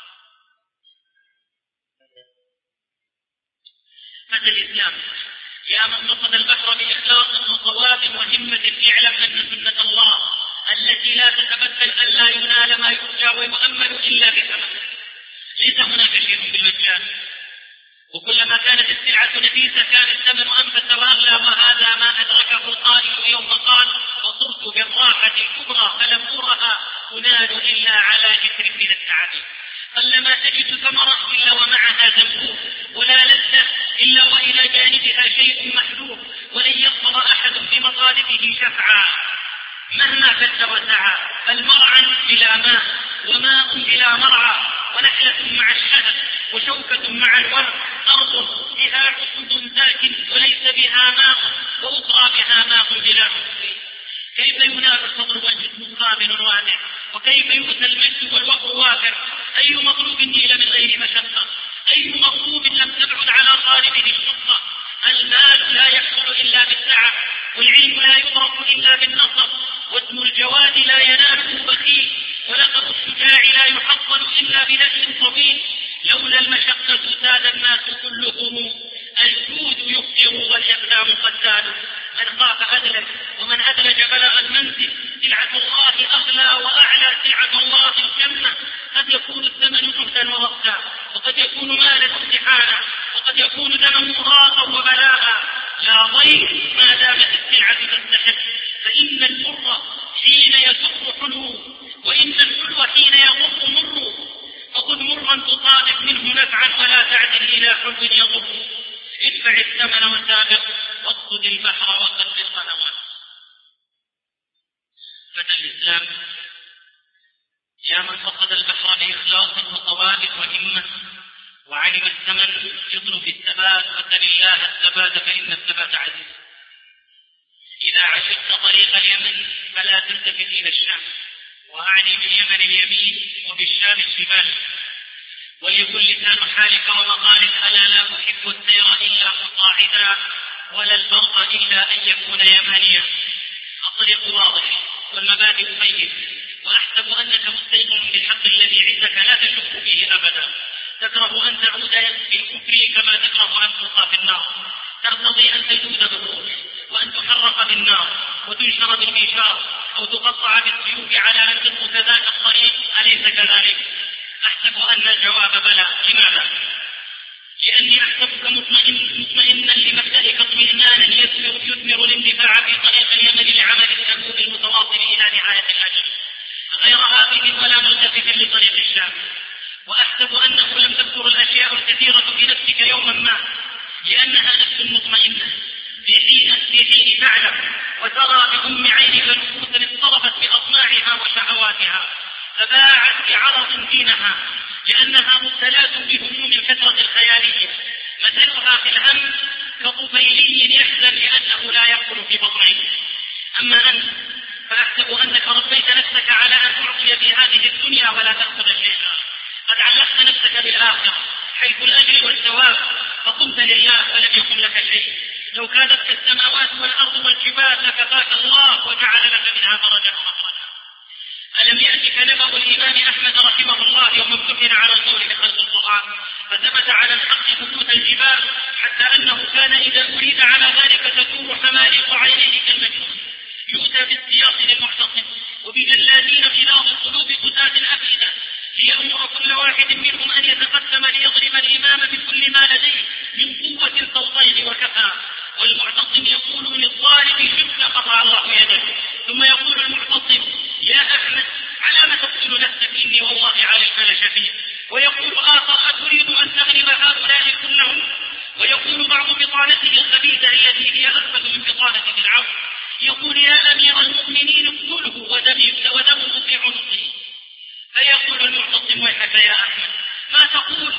هذا الإسلام يا من قصد البحر بإخلاص وصواب وهمة، اعلم أن سنة الله التي لا تتبدل أن لا ينال ما يرجى ويؤمل إلا بثمنه. ليس هناك شيء بالمجان، وكلما كانت السلعة نفيسة كان الثمن أنفس وأغلى، وهذا ما أدركه القائل يوم قال: وصرت بالراحة الكبرى فلم أرها تنال إلا على إثر من التعب. قلما تجد ثمرة إلا ومعها ذنب، ولا لذة إلا وإلى جانبها شيء محذور، ولن يظفر أحد بمطالبه شفعا مهما كد وسعى، بل مرعا بلا ماء، وماء بلا مرعى، ونحلة مع الشهد، وشوكة مع الورد، أرض بها عسد ساكن وليس بها ماء، وأخرى بها ماء بلا عسد. كيف ينال الفضل والجسم كامل واسع، وكيف يؤتى المجد والوقر وافر؟ أي مطلوب نيل من غير مشقة، أي مطلوب لم تبعد على طالبه الشقة. المال لا يحصل إلا بالسعة، والعلم لا يدرك إلا بالنصر، واسم الجواد لا يناله بخيل، ولقب الشجاع لا يحصل إلا بنهج طويل. لولا المشقة ساد الناس كلهم، الجود يفطر والإقدام قتال. من خاف أدلج، ومن أدلج بلغ المنزل. سلعة الله أغلى وأعلى، سلعة الله الجنة. قد يكون الثمن جهدا ووقتا، وقد يكون مالا امتحانا، وقد يكون دما مراقا وبلاء. لا ضير ما دامت السلعة تستحق، فإن المر حين يسر حلو، وإن الحلو حين يضر مر. فخذ مرا تطالب منه نفعا، ولا تعدل إلى حلو يضر. ادفع الثمن وسابق، واقصد البحر وقد القنوات. فتى الإسلام يا من فقد البحر بإخلاص وصواب وهمة، وعلم الثمن يطلب الثبات، فسل الله الثبات فإن الثبات عزيز. إذا عشقت طريق اليمن فلا تلتفت إلى الشام، وأعني باليمن اليمين وبالشام الشمال. وليكن لسان حالك ومقالك: ألا لا أحب السير إلا مصاعدا، ولا البرق إلا أن يكون يمانيا. الطريق واضح والمبادئ طيب، وأحسب أنك مستيقن بالحق الذي عندك لا تشك فيه أبدا. تكره أن تعود بالكفر كما تكره أن تلقى في النار. ترتضي أن تجود بالروح، وأن تحرق بالنار، وتنشر بالمنشار، أو تقطع بالسيوف على أن تدخل ذاك الطريق، أليس كذلك؟ أحسب أن الجواب بلى. لماذا؟ لأني أحسبك مطمئن مطمئنا لمبدئك اطمئنانا يثمر يثمر الاندفاع في طريق اليمن لعمل التبوك المتواصل إلى نهاية الأجل، غير هابط ولا ملتفت لطريق الشام. وأحسب أنه لم تكثر الأشياء الكثيرة في نفسك يوما ما، لأنها نفس مطمئنة في حين في حين تعلم وترى بأم عينك نفوسا اضطربت بأطماعها وشهواتها، فباعت بعرض دينها، لأنها مبتلاة بهموم الكثرة الخيالية. مثلها في الهم كطفيلي يحزن لأنه لا يأكل في بطنه. أما أنت فأحسب أنك ربيت نفسك على أن تعطي في هذه الدنيا ولا تأخذ شيئا. قد علقت نفسك بالآخرة حيث الأجر والثواب، فقمت لله فلم يكن لك شيء. لو كانت السماوات والأرض والجبال لكفاك الله وجعل لك منها فرجا ومخرجا. ألم يأتك نبأ الإمام أحمد رحمه الله يوم امتحن على القول بخلق القرآن، فثبت على الحق ثبوت الجبال، حتى أنه كان إذا أريد على ذلك تدور حمالق عينيه كالمجنون. يؤتى بالسياط للمحتصم، وبجلادين غلاظ القلوب قتاة الأفئدة، ليأمر كل واحد منهم أن يتقدم ليضرب الإمام بكل ما لديه من قوة الصوتين وكفى. والمعتصم يقول للظالم: شفت قطع الله يده. ثم يقول المعتصم: يا أحمد على ما تقتل نفسك؟ إني والله عليك لشفيع. ويقول آخر: أتريد أن تغلب هؤلاء كلهم؟ ويقول بعض بطانته الخبيثة التي هي أخبث من بطانة فرعون، يقول: يا أمير المؤمنين اقتله ودمه في عنقه. فيقول المعتصم: ويحك يا أحمد ما تقول؟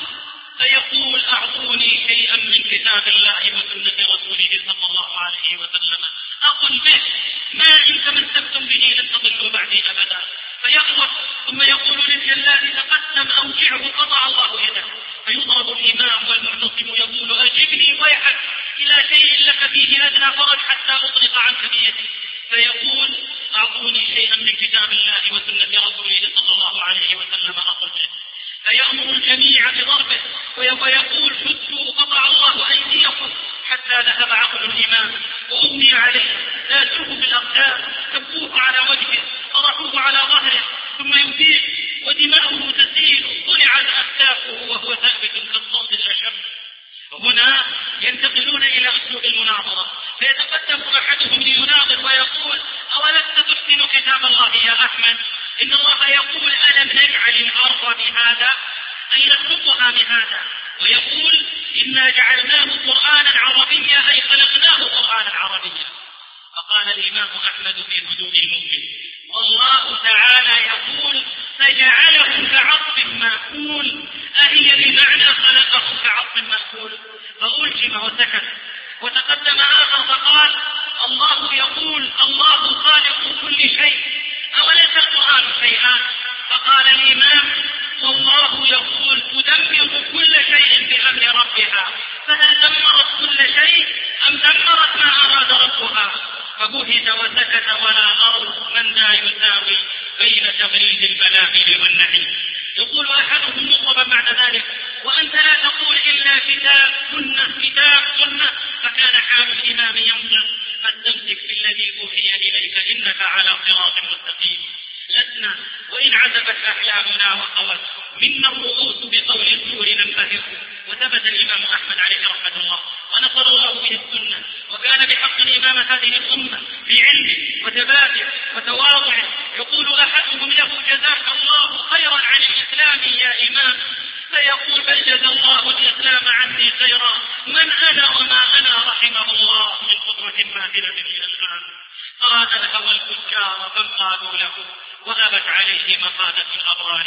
فيقول: أعطوني شيئا من كتاب الله وسنة رسوله صلى الله عليه وسلم أقل به، ما إن تمسكتم به لن تضلوا بعدي أبدا. فيغضب ثم يقول للجلاد: تقدم أوجعه قطع الله يده. فيضرب الإمام والمعتصم يقول: أجبني ويحك إلى شيء لك فيه أدنى فرج حتى أطلق عنك بيدي. فيقول: أعطوني شيئا من كتاب الله وسنة رسوله صلى الله عليه وسلم أقل به. فيأمر الجميع بضربه ويقول: شدوا قطع الله أيديكم، حتى ذهب عقل الإمام وأمي عليه، نازوه بالأقدام، كبوه على وجهه، طرحوه على ظهره، ثم يفيق ودماؤه تسيل، طلعت أكتافه وهو ثابت كالصوت الأشم. هنا ينتقلون إلى أسلوب المناظرة، فيتقدم أحدهم ليناظر ويقول: أولست تحسن كتاب الله يا أحمد؟ إن الله يقول: ألم نجعل الأرض بهذا، أي نخلقها بهذا؟ ويقول: إنا جعلناه قرآنا عربيا، أي خلقناه قرآنا عربيا. فقال الإمام أحمد في هدوء المؤمن: والله تعالى يقول: فجعله كعصف مأكول، أهي بمعنى خلقه كعصف مأكول؟ فألجم وسكت. وتقدم آخر فقال: الله يقول: الله خالق كل شيء، أوليس القرآن شيئا؟ فقال الإمام: والله يقول: تدمر كل شيء بأمر ربها، فهل دمرت كل شيء أم دمرت ما أراد ربها؟ فبهت وسكت ولا أرض من لا يساوي بين تغريد البلاغ والنهي. يقول أحدهم مطلبا بعد ذلك: وأنت لا تقول إلا كتاب سنة كتاب سنة. فكان حال الإمام ينظر: فاستمسك بالذي أوحي إليك إنك على صراط مستقيم. لسنا وإن عزبت أحلامنا وقوت منا الرؤوس بقول الزور ننفذر. وثبت الإمام أحمد عليه رحمة الله ونصر الله به السنة، وكان بحق الإمام هذه الأمة بعلمه وثباته وتواضعه. يقول أحدهم له: جزاك الله خيرا عن الإسلام يا إمام. فيقول: بل جزى الله الإسلام عني خيرا، من أنا وما أنا رحمه الله من قدرة ماثلة إلى الآن. قاد الهوى الفجار فانقادوا له، وأبت عليه مقادة الأبرار.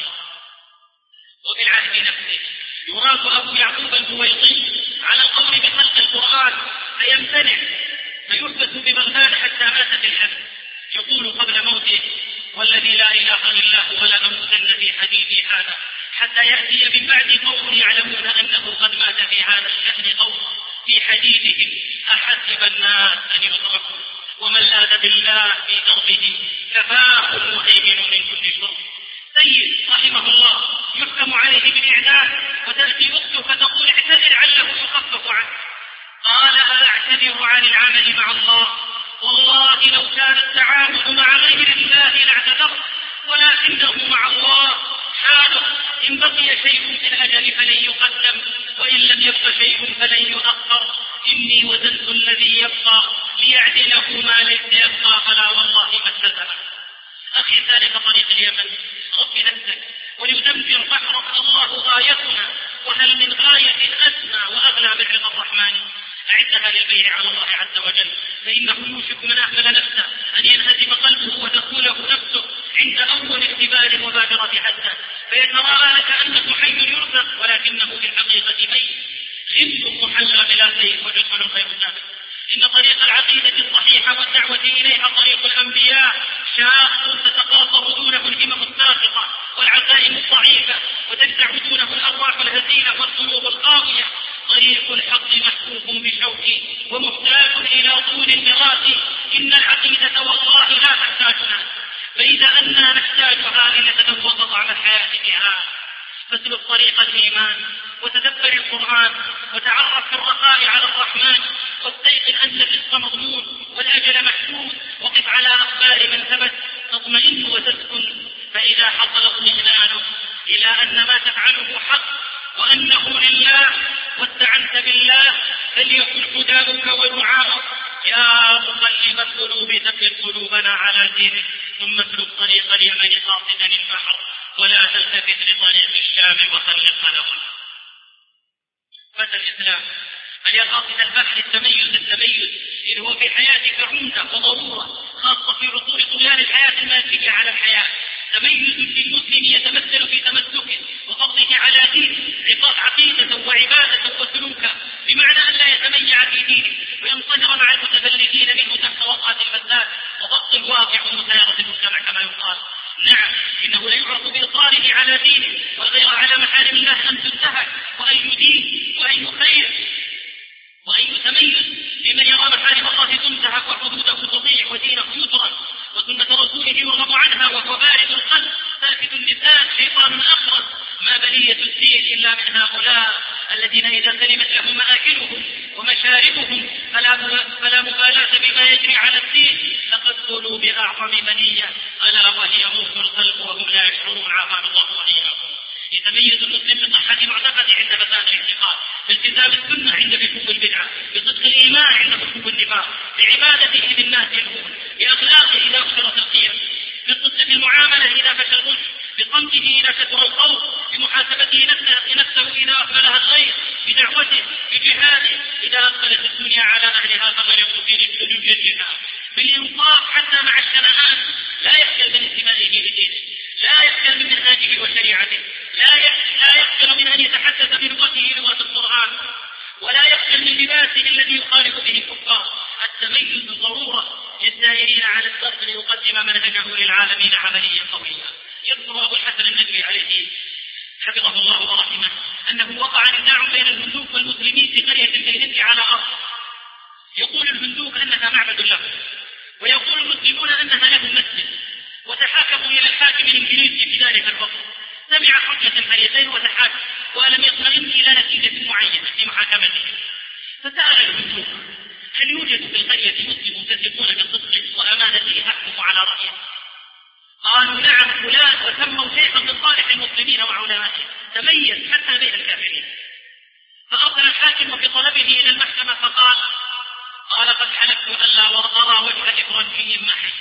وفي العهد نفسه يراد أبو يعقوب البويطي على القول بخلق القرآن فيمتنع، فيحبس ببغداد حتى مات في الحبس. يقول قبل موته: والذي لا إله إلا هو لأموتن في حديثي هذا حتى يأتي من بعد قوم يعلمون أنه قد مات في هذا الشأن قوم في حديثهم أحسب الناس أن يتركوا، ومن لاذ بالله في دربه كفاه المهيمن من كل شر. سيد رحمه الله يحكم عليه بالإعدام، وتأتي أخته فتقول: اعتذر عله يخفف عنه. قال: أعتذر عن العمل مع الله، والله لو كان التعامل مع غير الله لاعتذرت، ولكنه مع الله حاله، إن بقي شيء في الأجل فلن يقدم، وإن لم يبق شيء فلن يؤخر. إني وزنت الذي يبقى ليعدله ما ليس يبقى، فلا والله ما اتسع. أخي سالك طريق اليمن، رب نفسك وليدمر بحرك، الله غايتنا، وهل من غاية أسمى وأغلى من رضا الرحمن؟ أعدها للبيع على الله عز وجل، فإنه يوشك من أهمل نفسه أن ينهزم قلبه وتقوله نفسه عند أول اختبار وبادرة حتى، فيتراءى كأنه حي يرزق ولكنه في الحقيقة ميت، غمد محلى بلا سيف وجسم غير ثابت. إن طريق العقيدة الصحيحة والدعوة إليها طريق الأنبياء، شاق تتقاطر دونه الهمم الساقطة والعزائم الضعيفة، وتجزع دونه الأرواح الهزيلة والقلوب الخاوية. طريق الحق محفوف بشوك ومحتاج إلى طول المراس. إن العقيدة والله لا تحتاجنا، فإذا أننا نحتاجها لنتذوق طعم الحياة بها. فاسلك طريق الإيمان وتدبر القرآن وتعرف في الرخاء على الرحمن، واستيقن أن الرزق مضمون والأجل محدود، وقف على أخبار من ثبت تطمئن وتسكن. فإذا حصل اطمئنانك إلى أن ما تفعله حق وأنه لله واستعنت بالله، فليكن هداؤك ودعاؤك: يا مقلب القلوب ثبت قلوبنا على دينك. ثم اسلك طريق اليمن قاصدا البحر، ولا تلتفت لطريق الشام وخلق خلقا. فتى الإسلام أن يقاصد البحر التميز التميز إذ هو في حياتك عمدة وضرورة، خاصة في رطول طغيان الحياة المادية على الحياة. تميز في المسلم يتمثل في تمسكه وفضله على دينه، عقيدة وعبادة وسلوكا، بمعنى أن لا يتميع في دينه وينصهر مع المتفلتين منه تحت وطأة المزاد وضبط الواقع ومسايرة المجتمع كما يقال. نعم، إنه لا يعرف بإصراره على دينه وغير على محارم الله أن تنتهك، وأي دين وأي خير وأي تميز لمن يرى محارم الله تنتهك وحدوده تضيع ودينه يترك وسنة رسوله يرغب عنها، وهو بارد القلب ساكت اللسان شيطان أخرس. ما بلية الدين إلا من هؤلاء الذين إذا سلمت لهم مآكلهم ومشاربهم فلا, فلا مبالاة بما يجري على الدين، لقد قلوا بأعظم منية ألا وهي موت القلب وهم لا يشعرون. عافانا الله يتميز المسلم بصحة معتقده عند فساد الاعتقاد، بالتزام السنة عند بحب البدعة، بصدق الإيمان عند بحب النفاق، بعبادته للناس يلهون، بأخلاقه إذا أخشرت القيم، بالصدق في المعاملة إذا فشى الغش، بصمته إذا كثر القول، بمحاسبته نفسه, نفسه إذا أقبلها الغير، بدعوته، بجهاده إذا أقبلت الدنيا على أهلها فغرقوا في لجوجها، بالإنصاف حتى مع الشنآن، لا يخجل من انتمائه لدينه، لا يخجل من منهاجه وشريعته، لا يخجل من أن يتحدث بلغته لغة القرآن، ولا يخجل من لباسه الذي يخالف به الكفار. التميز ضرورة للسائرين على الصرف ليقدم منهجه للعالمين عمليا قويا. يذكر أبو الحسن الندوي عليه حفظه الله ورحمه أنه وقع نزاع بين الهندوك والمسلمين في قرية الهند على أرض، يقول الهندوك أنها معبد له، ويقول المسلمون أنها له مسجد، وتحاكموا إلى الحاكم الإنجليزي في ذلك الوقت، سمع حجة القريتين وتحاكم ولم يطمئن إلى نتيجة معينة في محاكمته، فسأل الهندوك هل يوجد في القرية مسلم تثقون بالصدق وأمانته أحكم على رأيه؟ قالوا نعم فلان، وسموا شيخا من صالح المسلمين وعلمائهم تميز حتى بين الكافرين. فأرسل الحاكم بطلبه إلى المحكمة فقال قال قد حلفت ألا أرى وجه إفرنجي ما حي.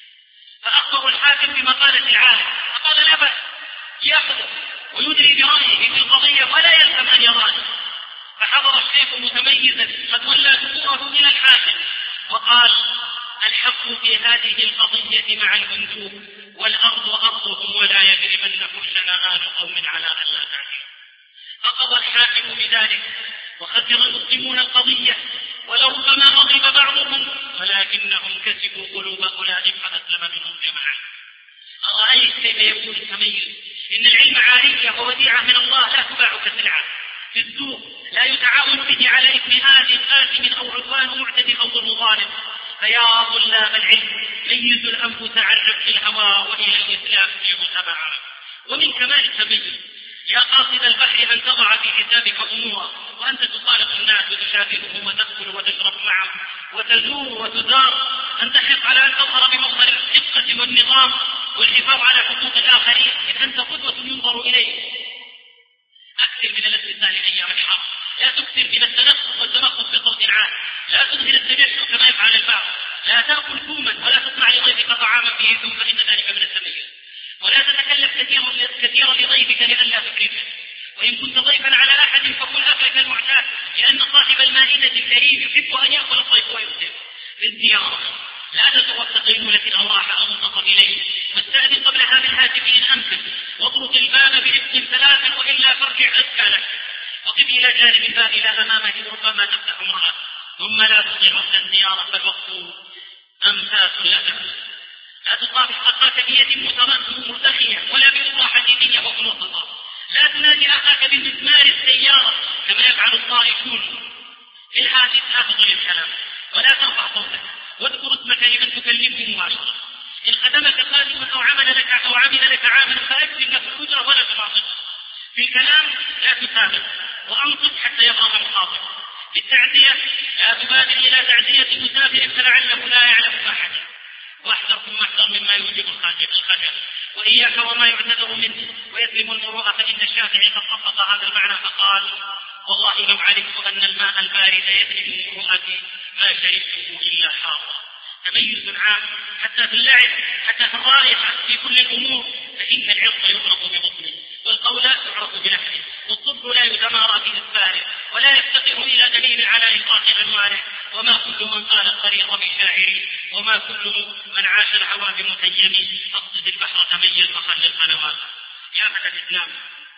فأخبر الحاكم بمقالة العالم فقال لا بأس يأخذ ويدري برأيه في القضية ولا يلزم أن يراني. فحضر الشيخ متميزا قد ولى ثبوره إلى الحاكم وقال الحق في هذه القضية مع الهندوك والأرض أرضهم ولا يجرمنكم شنآن قوم على ألا تعدلوا. فقضى الحاكم بذلك وخسر المسلمون القضية ولربما غضب بعضهم ولكنهم كسبوا قلوب أولئك فأسلم منهم جماعة. أرأيت كيف يكون التميز؟ إن العلم عارية ووديعة من الله لا تباع كسلعة في السوق، لا يتعاون به على إثم آثم أو عدوان معتد أو ظلم ظالم. فيا طلاب العلم ميزوا الأنفس عن نفس الهوى وإلى الإسلام فيه تبعا. ومن كمال التميز يا قاصد البحر أن تضع في حسابك أمورا وأنت تخالط الناس وتشابههم وتأكل وتشرب معهم وتزور وتزار، أن تحرص على أن تظهر بمظهر الثقة والنظام والحفاظ على حقوق الآخرين، إذ أنت قدوة ينظر إليه. أكثر من الاستثناء أيام الحرب، لا تكثر من التنقص والتنقص بصوت عال، لا تظهر التجشع كما يفعل البعض، لا تأكل ثوما ولا تصنع لضيفك طعاما فيه ثوم فإن ذلك من التميز، ولا تتكلف كثيرا كثيرا لضيفك لئلا تكرمه، وإن كنت ضيفا على أحد فكل أكلك المعتاد، لأن صاحب المائدة الكريم يحب أن يأكل الضيف ويؤثر. في الزيارة لا تتوقع قيلولة الأراحة أو منتصف إليه، واستأذن قبلها بالهاتف إن أمكن، واطرق الباب برفق ثلاثا وإلا فارجع أزكى لك، وقف إلى جانب الباب لا أمامه ربما تفتح امرأة، ثم لا تطيع وقت الزيارة فالوقت أمساس لك. لا تصافح أخاك بيد مرتخية ولا بأخرى حديدية وخلوصة. لا تنادي أخاك بالمزمار السيارة كما يفعل الطائفون. في الهاتف لا تطيع الكلام ولا ترفع صوتك، واذكر اسمك لمن تكلمه مباشرة. إن خدمك خادم أو عمل لك أو عمل لك عامل فأكتب له الأجرة ولا تباطل. في الكلام لا تسابق وأنصت حتى يفهم الخاطب. في التعزية لا تبادر إلى تعزية مسافر فلعله لا يعلم أحد. واحذر ثم احذر مما يوجب الخجل، وإياك وما يعتذر منه ويسلم المروءة، فإن الشافعي قد طبق هذا المعنى فقال والله لو علمت أن الماء البارد يسلم المروءة ما شربته إلا حارا. تميز عام حتى في اللعب، حتى في الرائحة، في كل الأمور، فإن العرض يعرف ببطنه والقول يعرف بنفسه، والصدق لا يتمارى في إسفاره ولا يفتقر إلى دليل على إنقاص أنواره. وما كل من قال الطريق بشاعري وما كل من عاش الهوى بمتيم، فاقصد البحر تميز وخل القنوات. يا فتى الإسلام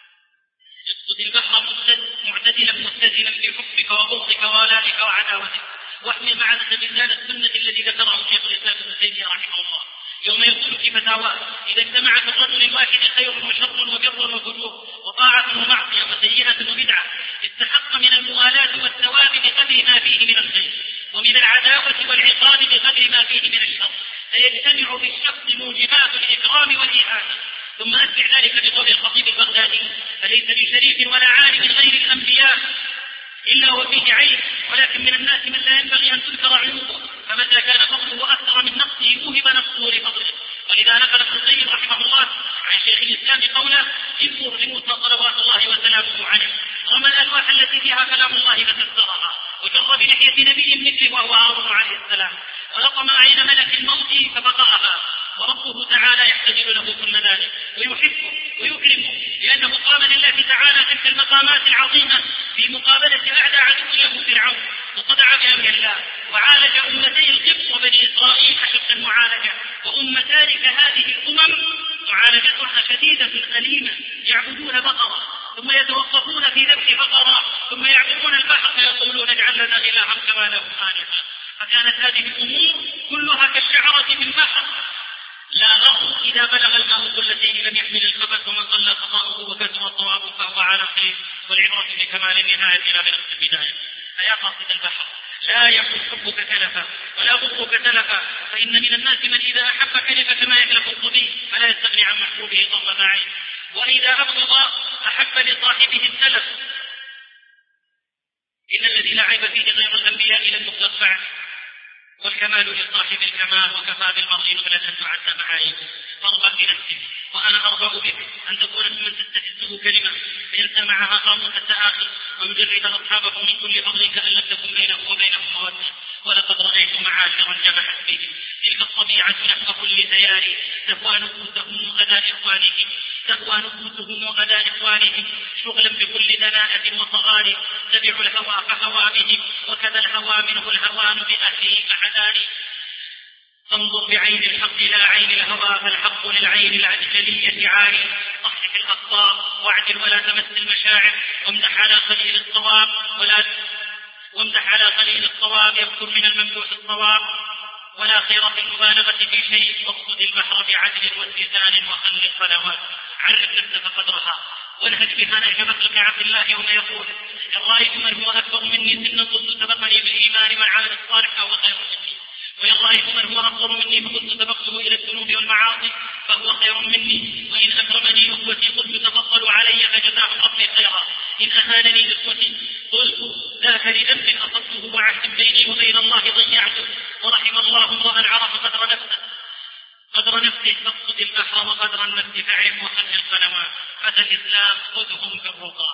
اقصد البحر معتدلا مستدلا بحبك وبغضك وولائك وعداوتك، واحمل معنا بمثال السنة الذي ذكره شيخ الإسلام ابن تيمية رحمه الله يوم يقول في فتاواه إذا اجتمع في الرجل الواحد خير وشر وبر وفجور وطاعة ومعصية وسيئة وبدعة استحق من الموالاة والثواب بقدر ما فيه من الخير، ومن العداوة والعقاب بقدر ما فيه من الشر، فيجتمع بالشخص موجبات الإكرام والإحانة. ثم أتبع ذلك بقول الخطيب البغدادي فليس بشريف ولا عالم غير الأنبياء إلا وفيه عيب، ولكن من الناس من لا ينبغي أن تذكر عيوبه، فمتى كان فضله أكثر من نقصه وهب نقصه لفضله، ولذا نقل ابن القيم رحمه الله عن شيخ الإسلام قوله: انظر لموسى صلوات الله وسلامه عليه، رمى الألواح التي فيها كلام الله فكسرها، وجر بلحية نبي مثله وهو هارون عليه السلام، ولطم أعين ملك الموت فبقاها، وربه تعالى يحتجل له كل ذلك ويحبه ويكرمه، لأنه قام لله تعالى تلك المقامات العظيمة في مقابلة أعدى عدو له فرعون، وصدع بأمر الله، وعالج أمتي القبط وبني إسرائيل أشد المعالجة، وأمتان كهذه الأمم معالجتها شديدة أليمة، يعبدون بقرة ثم يتوقفون في ذبح بقرة، ثم يعبدون البحر فيقولون اجعل لنا إلها كما لهم آلهة. فكانت هذه الأمور كلها كالشعرة في البحر، لا غرض إذا بلغ الماء كل شيء لم يحمل الخبث، ومن قل خطأه وكثر الصواب فهو على خير، والعبرة بكمال النهاية لا بنفس البداية. فيا قاصد البحر لا يكن حبك تلفا ولا بغضك تلفا، فإن من الناس من إذا أحب كلفة كما يكلف الصبي فلا يستغني عن محبوبه طرفة عين، وإذا أبغض أحب لصاحبه التلف. إن الذي لا عيب فيه غير الأنبياء لم يخلق بعد، والكمال لصاحب الكمال، وكفى بالمرء نبلا أن تعد معايب. فارضى بنفسك وأنا أرضى بك أن تكون ممن تستفزه كلمة فينسى معها قامك التآخي، ويجرد أصحابه من كل فضل كأن لم تكن بينه وبينهم مودة. ولقد رأيت معاشرا جمعت به تلك الطبيعة نحو كل تياري، تهوى نفوسهم وغدا إخوانهم تهوى نفوسهم وغدا إخوانهم شغلا بكل دناءة وصغار، تبع الهوى فهوى بهم، وكذا الهوى منه الهوان بأهله فحذاري. فانظر بعين الحق لا عين الهوى، فالحق للعين العجلية عاري. صحح الأخبار واعدل ولا تمس المشاعر، وامدح على قليل الصواب ولا وامدح على قليل الصواب يذكر من الممدوح الصواب، ولا خير في المبالغة في شيء، واقصد البحر بعدل واستئذان وخل القنوات. عرف نفسك قدرها وانهج بها نهج مثلك عبد الله يوم يقول: إن رأيت من هو أكبر مني سنا قلت سبقني بالإيمان من عمل الصالح فهو خير مني، وإن رأيت من هو أكبر مني فقلت سبقته إلى الذنوب والمعاصي فهو خير مني، وإن أكرمني أخوتي قلت تفضلوا علي فجزاه ربي خيرا، إن أهانني إخوتي قلت ذاك لذنب أصبته وعهد بيني وبين الله ضيعته، ورحم الله امرأ عرف قدر نفسه قدر نفسه فاقصد البحر وقدر النفس فاعرف وخل القنوات. فتى الإسلام خذهم في الرقى،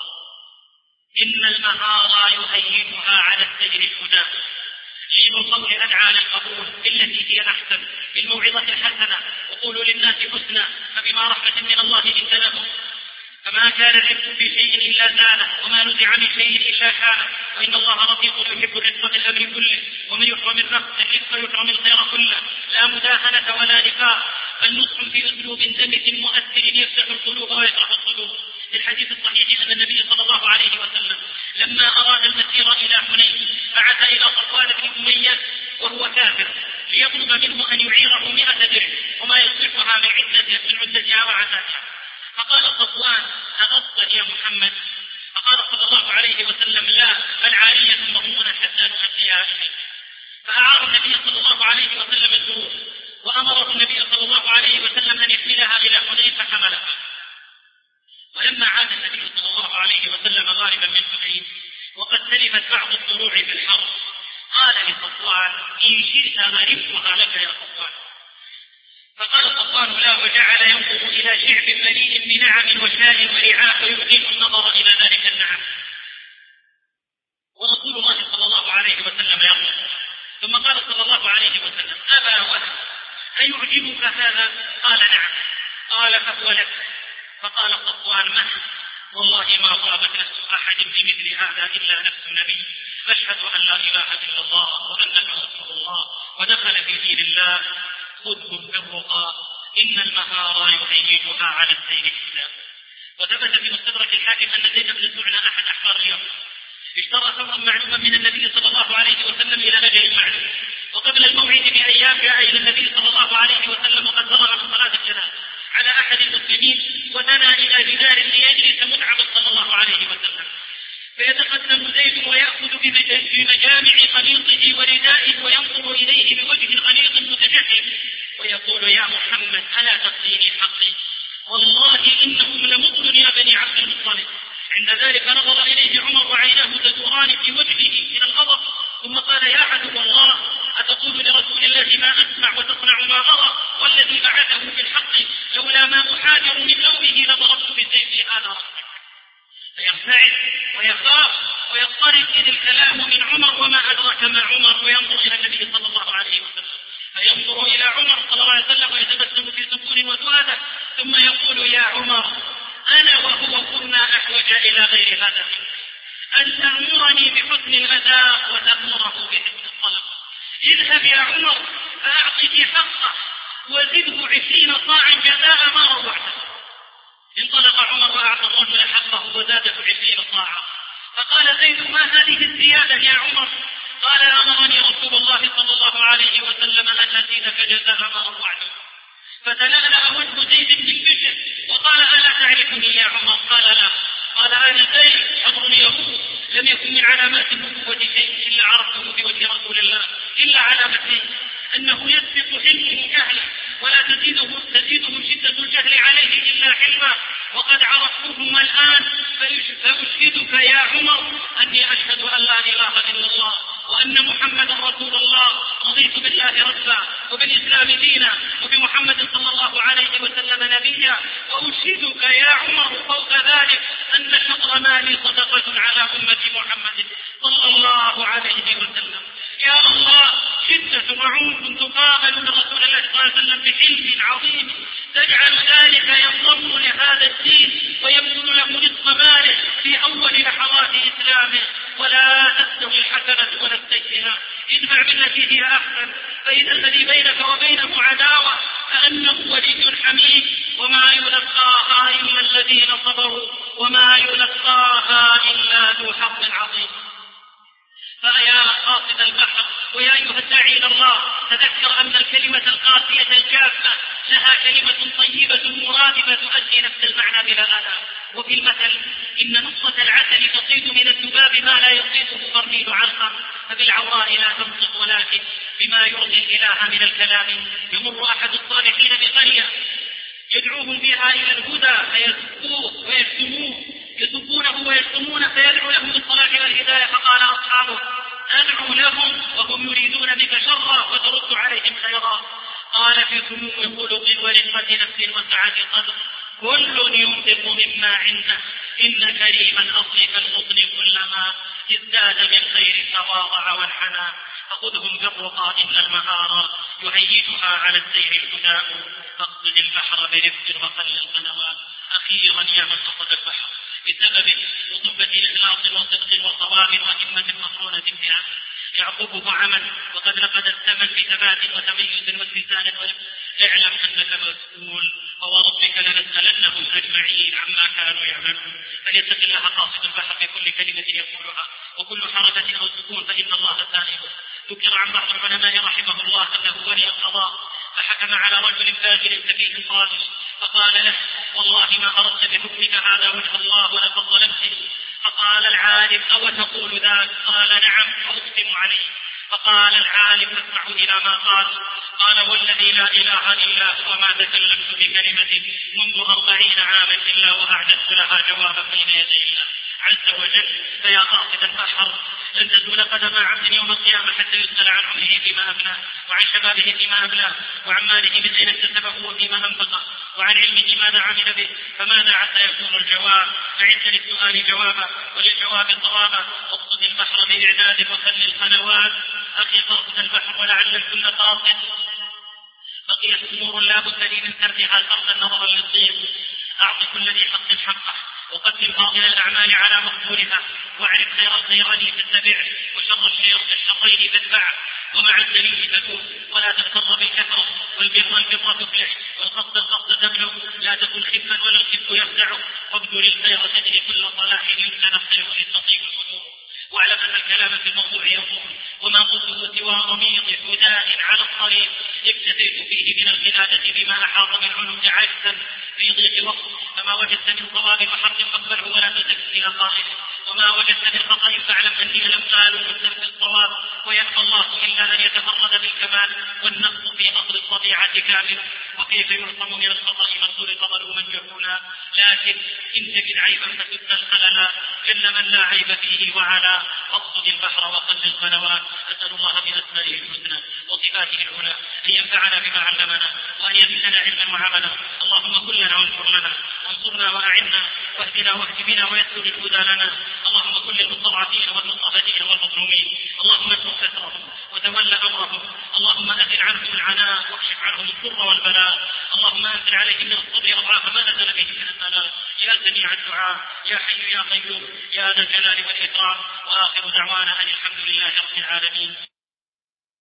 إن المهارة يهيئها على السير الهدى. لين القول أدعى للقبول بالتي هي أحسن، بالموعظة الحسنة، وقولوا للناس حسنا، فبما رحمة من الله لنت لهم. فما كان الرزق في شيء إلا زانه، وما نزع من شيء إلا شاءه، وإن الله رفيق يحب الرزق في الأمر كله، ومن يحرم الرزق يحرم الخير كله، لا مداهنة ولا نفاق، بل نصح في أسلوب دمث مؤثر يفتح القلوب ويشرح الصدور. في الحديث الصحيح أن النبي صلى الله عليه وسلم لما أراد المسير إلى حنين بعث إلى صفوان بن أمية وهو كافر ليطلب منه أن يعيره مئة درهم وما يصرفها من عدتها من عدتها وعتاتها. فقال صفوان: أغصت يا محمد؟ فقال صلى الله عليه وسلم: لا، بل عارية مضمونة حتى نؤديها إليك. فأعار النبي صلى الله عليه وسلم الدروس، وأمره النبي صلى الله عليه وسلم أن يحملها إلى حنين فحملها. ولما عاد النبي صلى الله عليه وسلم غالبا من حنين وقد سلفت بعض الطلوع في الحرب، قال لصفوان: إن شئت غرفتها لك يا صفوان. فقال صفوان: لا، وجعل ينظر إلى شعب مليء بنعم وشاء ورعاء ويبغض النظر إلى ذلك النعم. ورسول الله صلى الله عليه وسلم يغضب. ثم قال صلى الله عليه وسلم: أبا وهب أيعجبك هذا؟ قال: نعم. قال: فهو لك. فقال صفوان: مه والله ما طابت نفس أحد بمثل هذا إلا نفس نبي، أشهد أن لا إله إلا الله وأنك رسول الله. ودخل في دين الله. خذهم بالرقى، إن المهارة يهيئها على السير الإسلام. وثبت في مستدرك الحاكم أن زيد بن سعنى أحد أحبار اليوم اشترى ثمرا معلوما من النبي صلى الله عليه وسلم إلى أجل معلوم، وقبل الموعد بأيام جاء إلى النبي صلى الله عليه وسلم وقد فرغ من صلاة الجنازة على أحد المسلمين، ودنا إلى جدار ليجلس متعب صلى الله عليه وسلم، فيتقدم زيد ويأخذ بمجامع خليطه وردائه وينظر إليه بوجه خليط متجهم ويقول: يا محمد ألا تقضيني حقي؟ والله إنهم لمضل يا بني عبد المطلب. عند ذلك نظر إليه عمر وعيناه تدوران في وجهه من الغضب، ثم قال: يا عدو الله، أتقول لرسول الله ما أسمع وتصنع ما أرى؟ والذي بعثه بالحق لولا ما أحاجر من نومه لضربت بسيفي هذا رأسك. فيرتعد ويخاف ويضطرب إذ الكلام من عمر وما أدرك ما عمر، وينظر إلى النبي صلى الله عليه وسلم فينظر إلى عمر صلى الله عليه وسلم ويتبسم في سكون وسؤاله ثم يقول: يا عمر أنا وهو كنا أحوج إلى غير هذا منك، أن تأمرني بحسن الأداء وتأمره بحسن الطلب. اذهب يا عمر فأعطك حقه وزده عشرين صاعا جزاء ما روعته. انطلق عمر وأعطى الرجل حقه وزاده عشرين صاعا. فقال زيد: ما هذه الزيادة يا عمر؟ قال: أمرني رسول الله صلى الله عليه وسلم أن أزيدك جزاء ما روعته. فتلألأ وجه زيد بن البشر وقال: ألا تعرفني يا عمر؟ قال: لا. قال: أنا زيد حضر اليهود، لم يكن من علامات النبوة شيء إلا عرفته في وجه رسول الله إلا علامتين: أنه يسبق حلمه جهلا ولا تزيده, تزيده شدة الجهل عليه إلا حلما، وقد عرفتهما الآن فأشهدك يا عمر أني أشهد أن لا إله إلا الله وأن محمدا رسول الله، رضيت بالله ربا وبالإسلام دينا وبمحمد صلى الله عليه وسلم نبيا، وأشهدك يا عمر فوق ذلك أن شطر مالي صدقة على أمة محمد صلى الله عليه وسلم. يا الله، شدة وعنف تقابل من رسول الله صلى الله عليه وسلم بحلم عظيم تجعل ذلك ينضم لهذا الدين ويبذل له نصف ماله في أول لحظات إسلامه. ولا تستوي الحسنة ولا السيئة، ادفع بالتي هي أحسن فإذا الذي بينك وبينه عداوة كأنه ولي حميد، وما يلقاها إلا الذين صبروا وما يلقاها إلا ذو حظ عظيم. فيا قاصد البحر ويا أيها الداعي إلى الله، تذكر أن الكلمة القاسية الجافة لها كلمة طيبة مرادفة تؤدي نفس المعنى بلا آلام. وفي المثل: إن نصة العسل تصيد من الذباب ما لا يصيده برميل علقم، فبالعوراء لا تنطق ولكن بما يرضي الإله من الكلام. يمر أحد الصالحين بقرية يدعوهم فيها إلى الهدى فيسبوه ويشتموه، يسبونه ويشتمون فيدعو لهم بالصلاح والهداية. فقال أصحابه: أدعو لهم وهم يريدون بك شرا وترد عليهم خيرا. قال: في سمو خلق ورقة نفس وسعة صدر كل ينفق مما عنده، إن كريما أصلك الغصن كلما ازداد من خير تواضع وانحنى، فخذهم بالرقى إن المهارة يهيجها على السير الهداء، فاقصد البحر برفق وخل القنوات. أخيرا يا من قصد البحر بسبب رطوبة الإخلاص وصدق وصواب وهمة مصرونة بها يعقبه عمل، وقد لقد الثمن بثبات وتميز واتسان. اعلم أنك مسؤول، فوربك لنسألنهم أجمعين عما كانوا يعملون. فليتق الله قاصد البحر في كل كلمة يقولها وكل حركة أو سكون، فإن الله سائله. ذكر عن بعض العلماء رحمه الله أنه ولي القضاء فحكم على رجل فاجر سفيه صالح فقال له: والله ما أردت بحكمك هذا وجه الله ولقد ظلمتني. فقال العالم: أو تقول ذاك؟ قال: نعم، أقسم عليه. فقال العالم: فاسمعوا إلى ما قال. قال: والذي لا إله إلا هو ما تكلمت بكلمة منذ أربعين عاما إلا وأعددت لها جوابا بين يدي الله عز وجل. فيا قاصد البحر، لن تزول قدم عبد يوم القيامة حتى يسأل عن عمره فيما أبلاه، وعن شبابه فيما أبلاه، وعن ماله من أين اكتسبه وفيما أنفقه، وعن علمه ماذا عمل به. فماذا حتى يكون الجواب؟ فعد للسؤال جوابا وللجواب صوابا. اقصد البحر بإعداد وخل القنوات. أخي قاصد البحر ولعل الكل قاصد، بقيت أمور لا بد لي من تركها فردا نظرا للضيق. أعط كل ذي حق حقه، وقدم باطل الأعمال على مقبولها، واعرف خير الخيرين فاتبعه وشر الشرين فاتبعه، ومع الدليل تدور، ولا تغتر بالكثرة. والبر والبر تفلح، والقصد القصد تبلغ. لا تكن خفا ولا الخف يخدع، وابذل الخير تجري كل صلاح يمكن الخير يستطيع الصدور. واعلم أن الكلام في الموضوع يطول، وما قلته سوى رميض هداء على الطريق اكتفيت فيه من القلادة بما أحاط من عنق عجزا في ضيق وقت. فما وجدت من صواب وحق فاقبله ولا تزك إلى قائله، وما وجدت من خطأ فاعلم أني لم قال من ترك الصواب. ويأبى الله إلا أن يتفرد بالكمال، والنقص في أصل الطبيعة كامل. وكيف يعصم من الخطأ من سرق ظلوما جهولا، لكن إن تجد عيبا فسد الخلل جل من لا عيب فيه وعلا، واقصد البحر وخل القنوات. أسأل الله بأسمائه الحسنى وصفاته العلى أن ينفعنا بما علمنا وأن يزيدنا علما وعملا. اللهم كن لنا وانصر لنا، وانصرنا وأعنا، واهدنا واهد بنا ويسر الهدى لنا. اللهم كن للمستضعفين والمضطهدين والمظلومين، اللهم انصر كسرهم وتول أمرهم، اللهم أهل عنهم العناء واكشف عنهم الضر والبلاء، اللهم أنزل عليهم من الصبر أضعاف ما نزل به من البلاء. يا سميع الدعاء يا حي يا قيوم يا ذا الجلال والإكرام. وآخر دعوانا أن الحمد لله رب العالمين.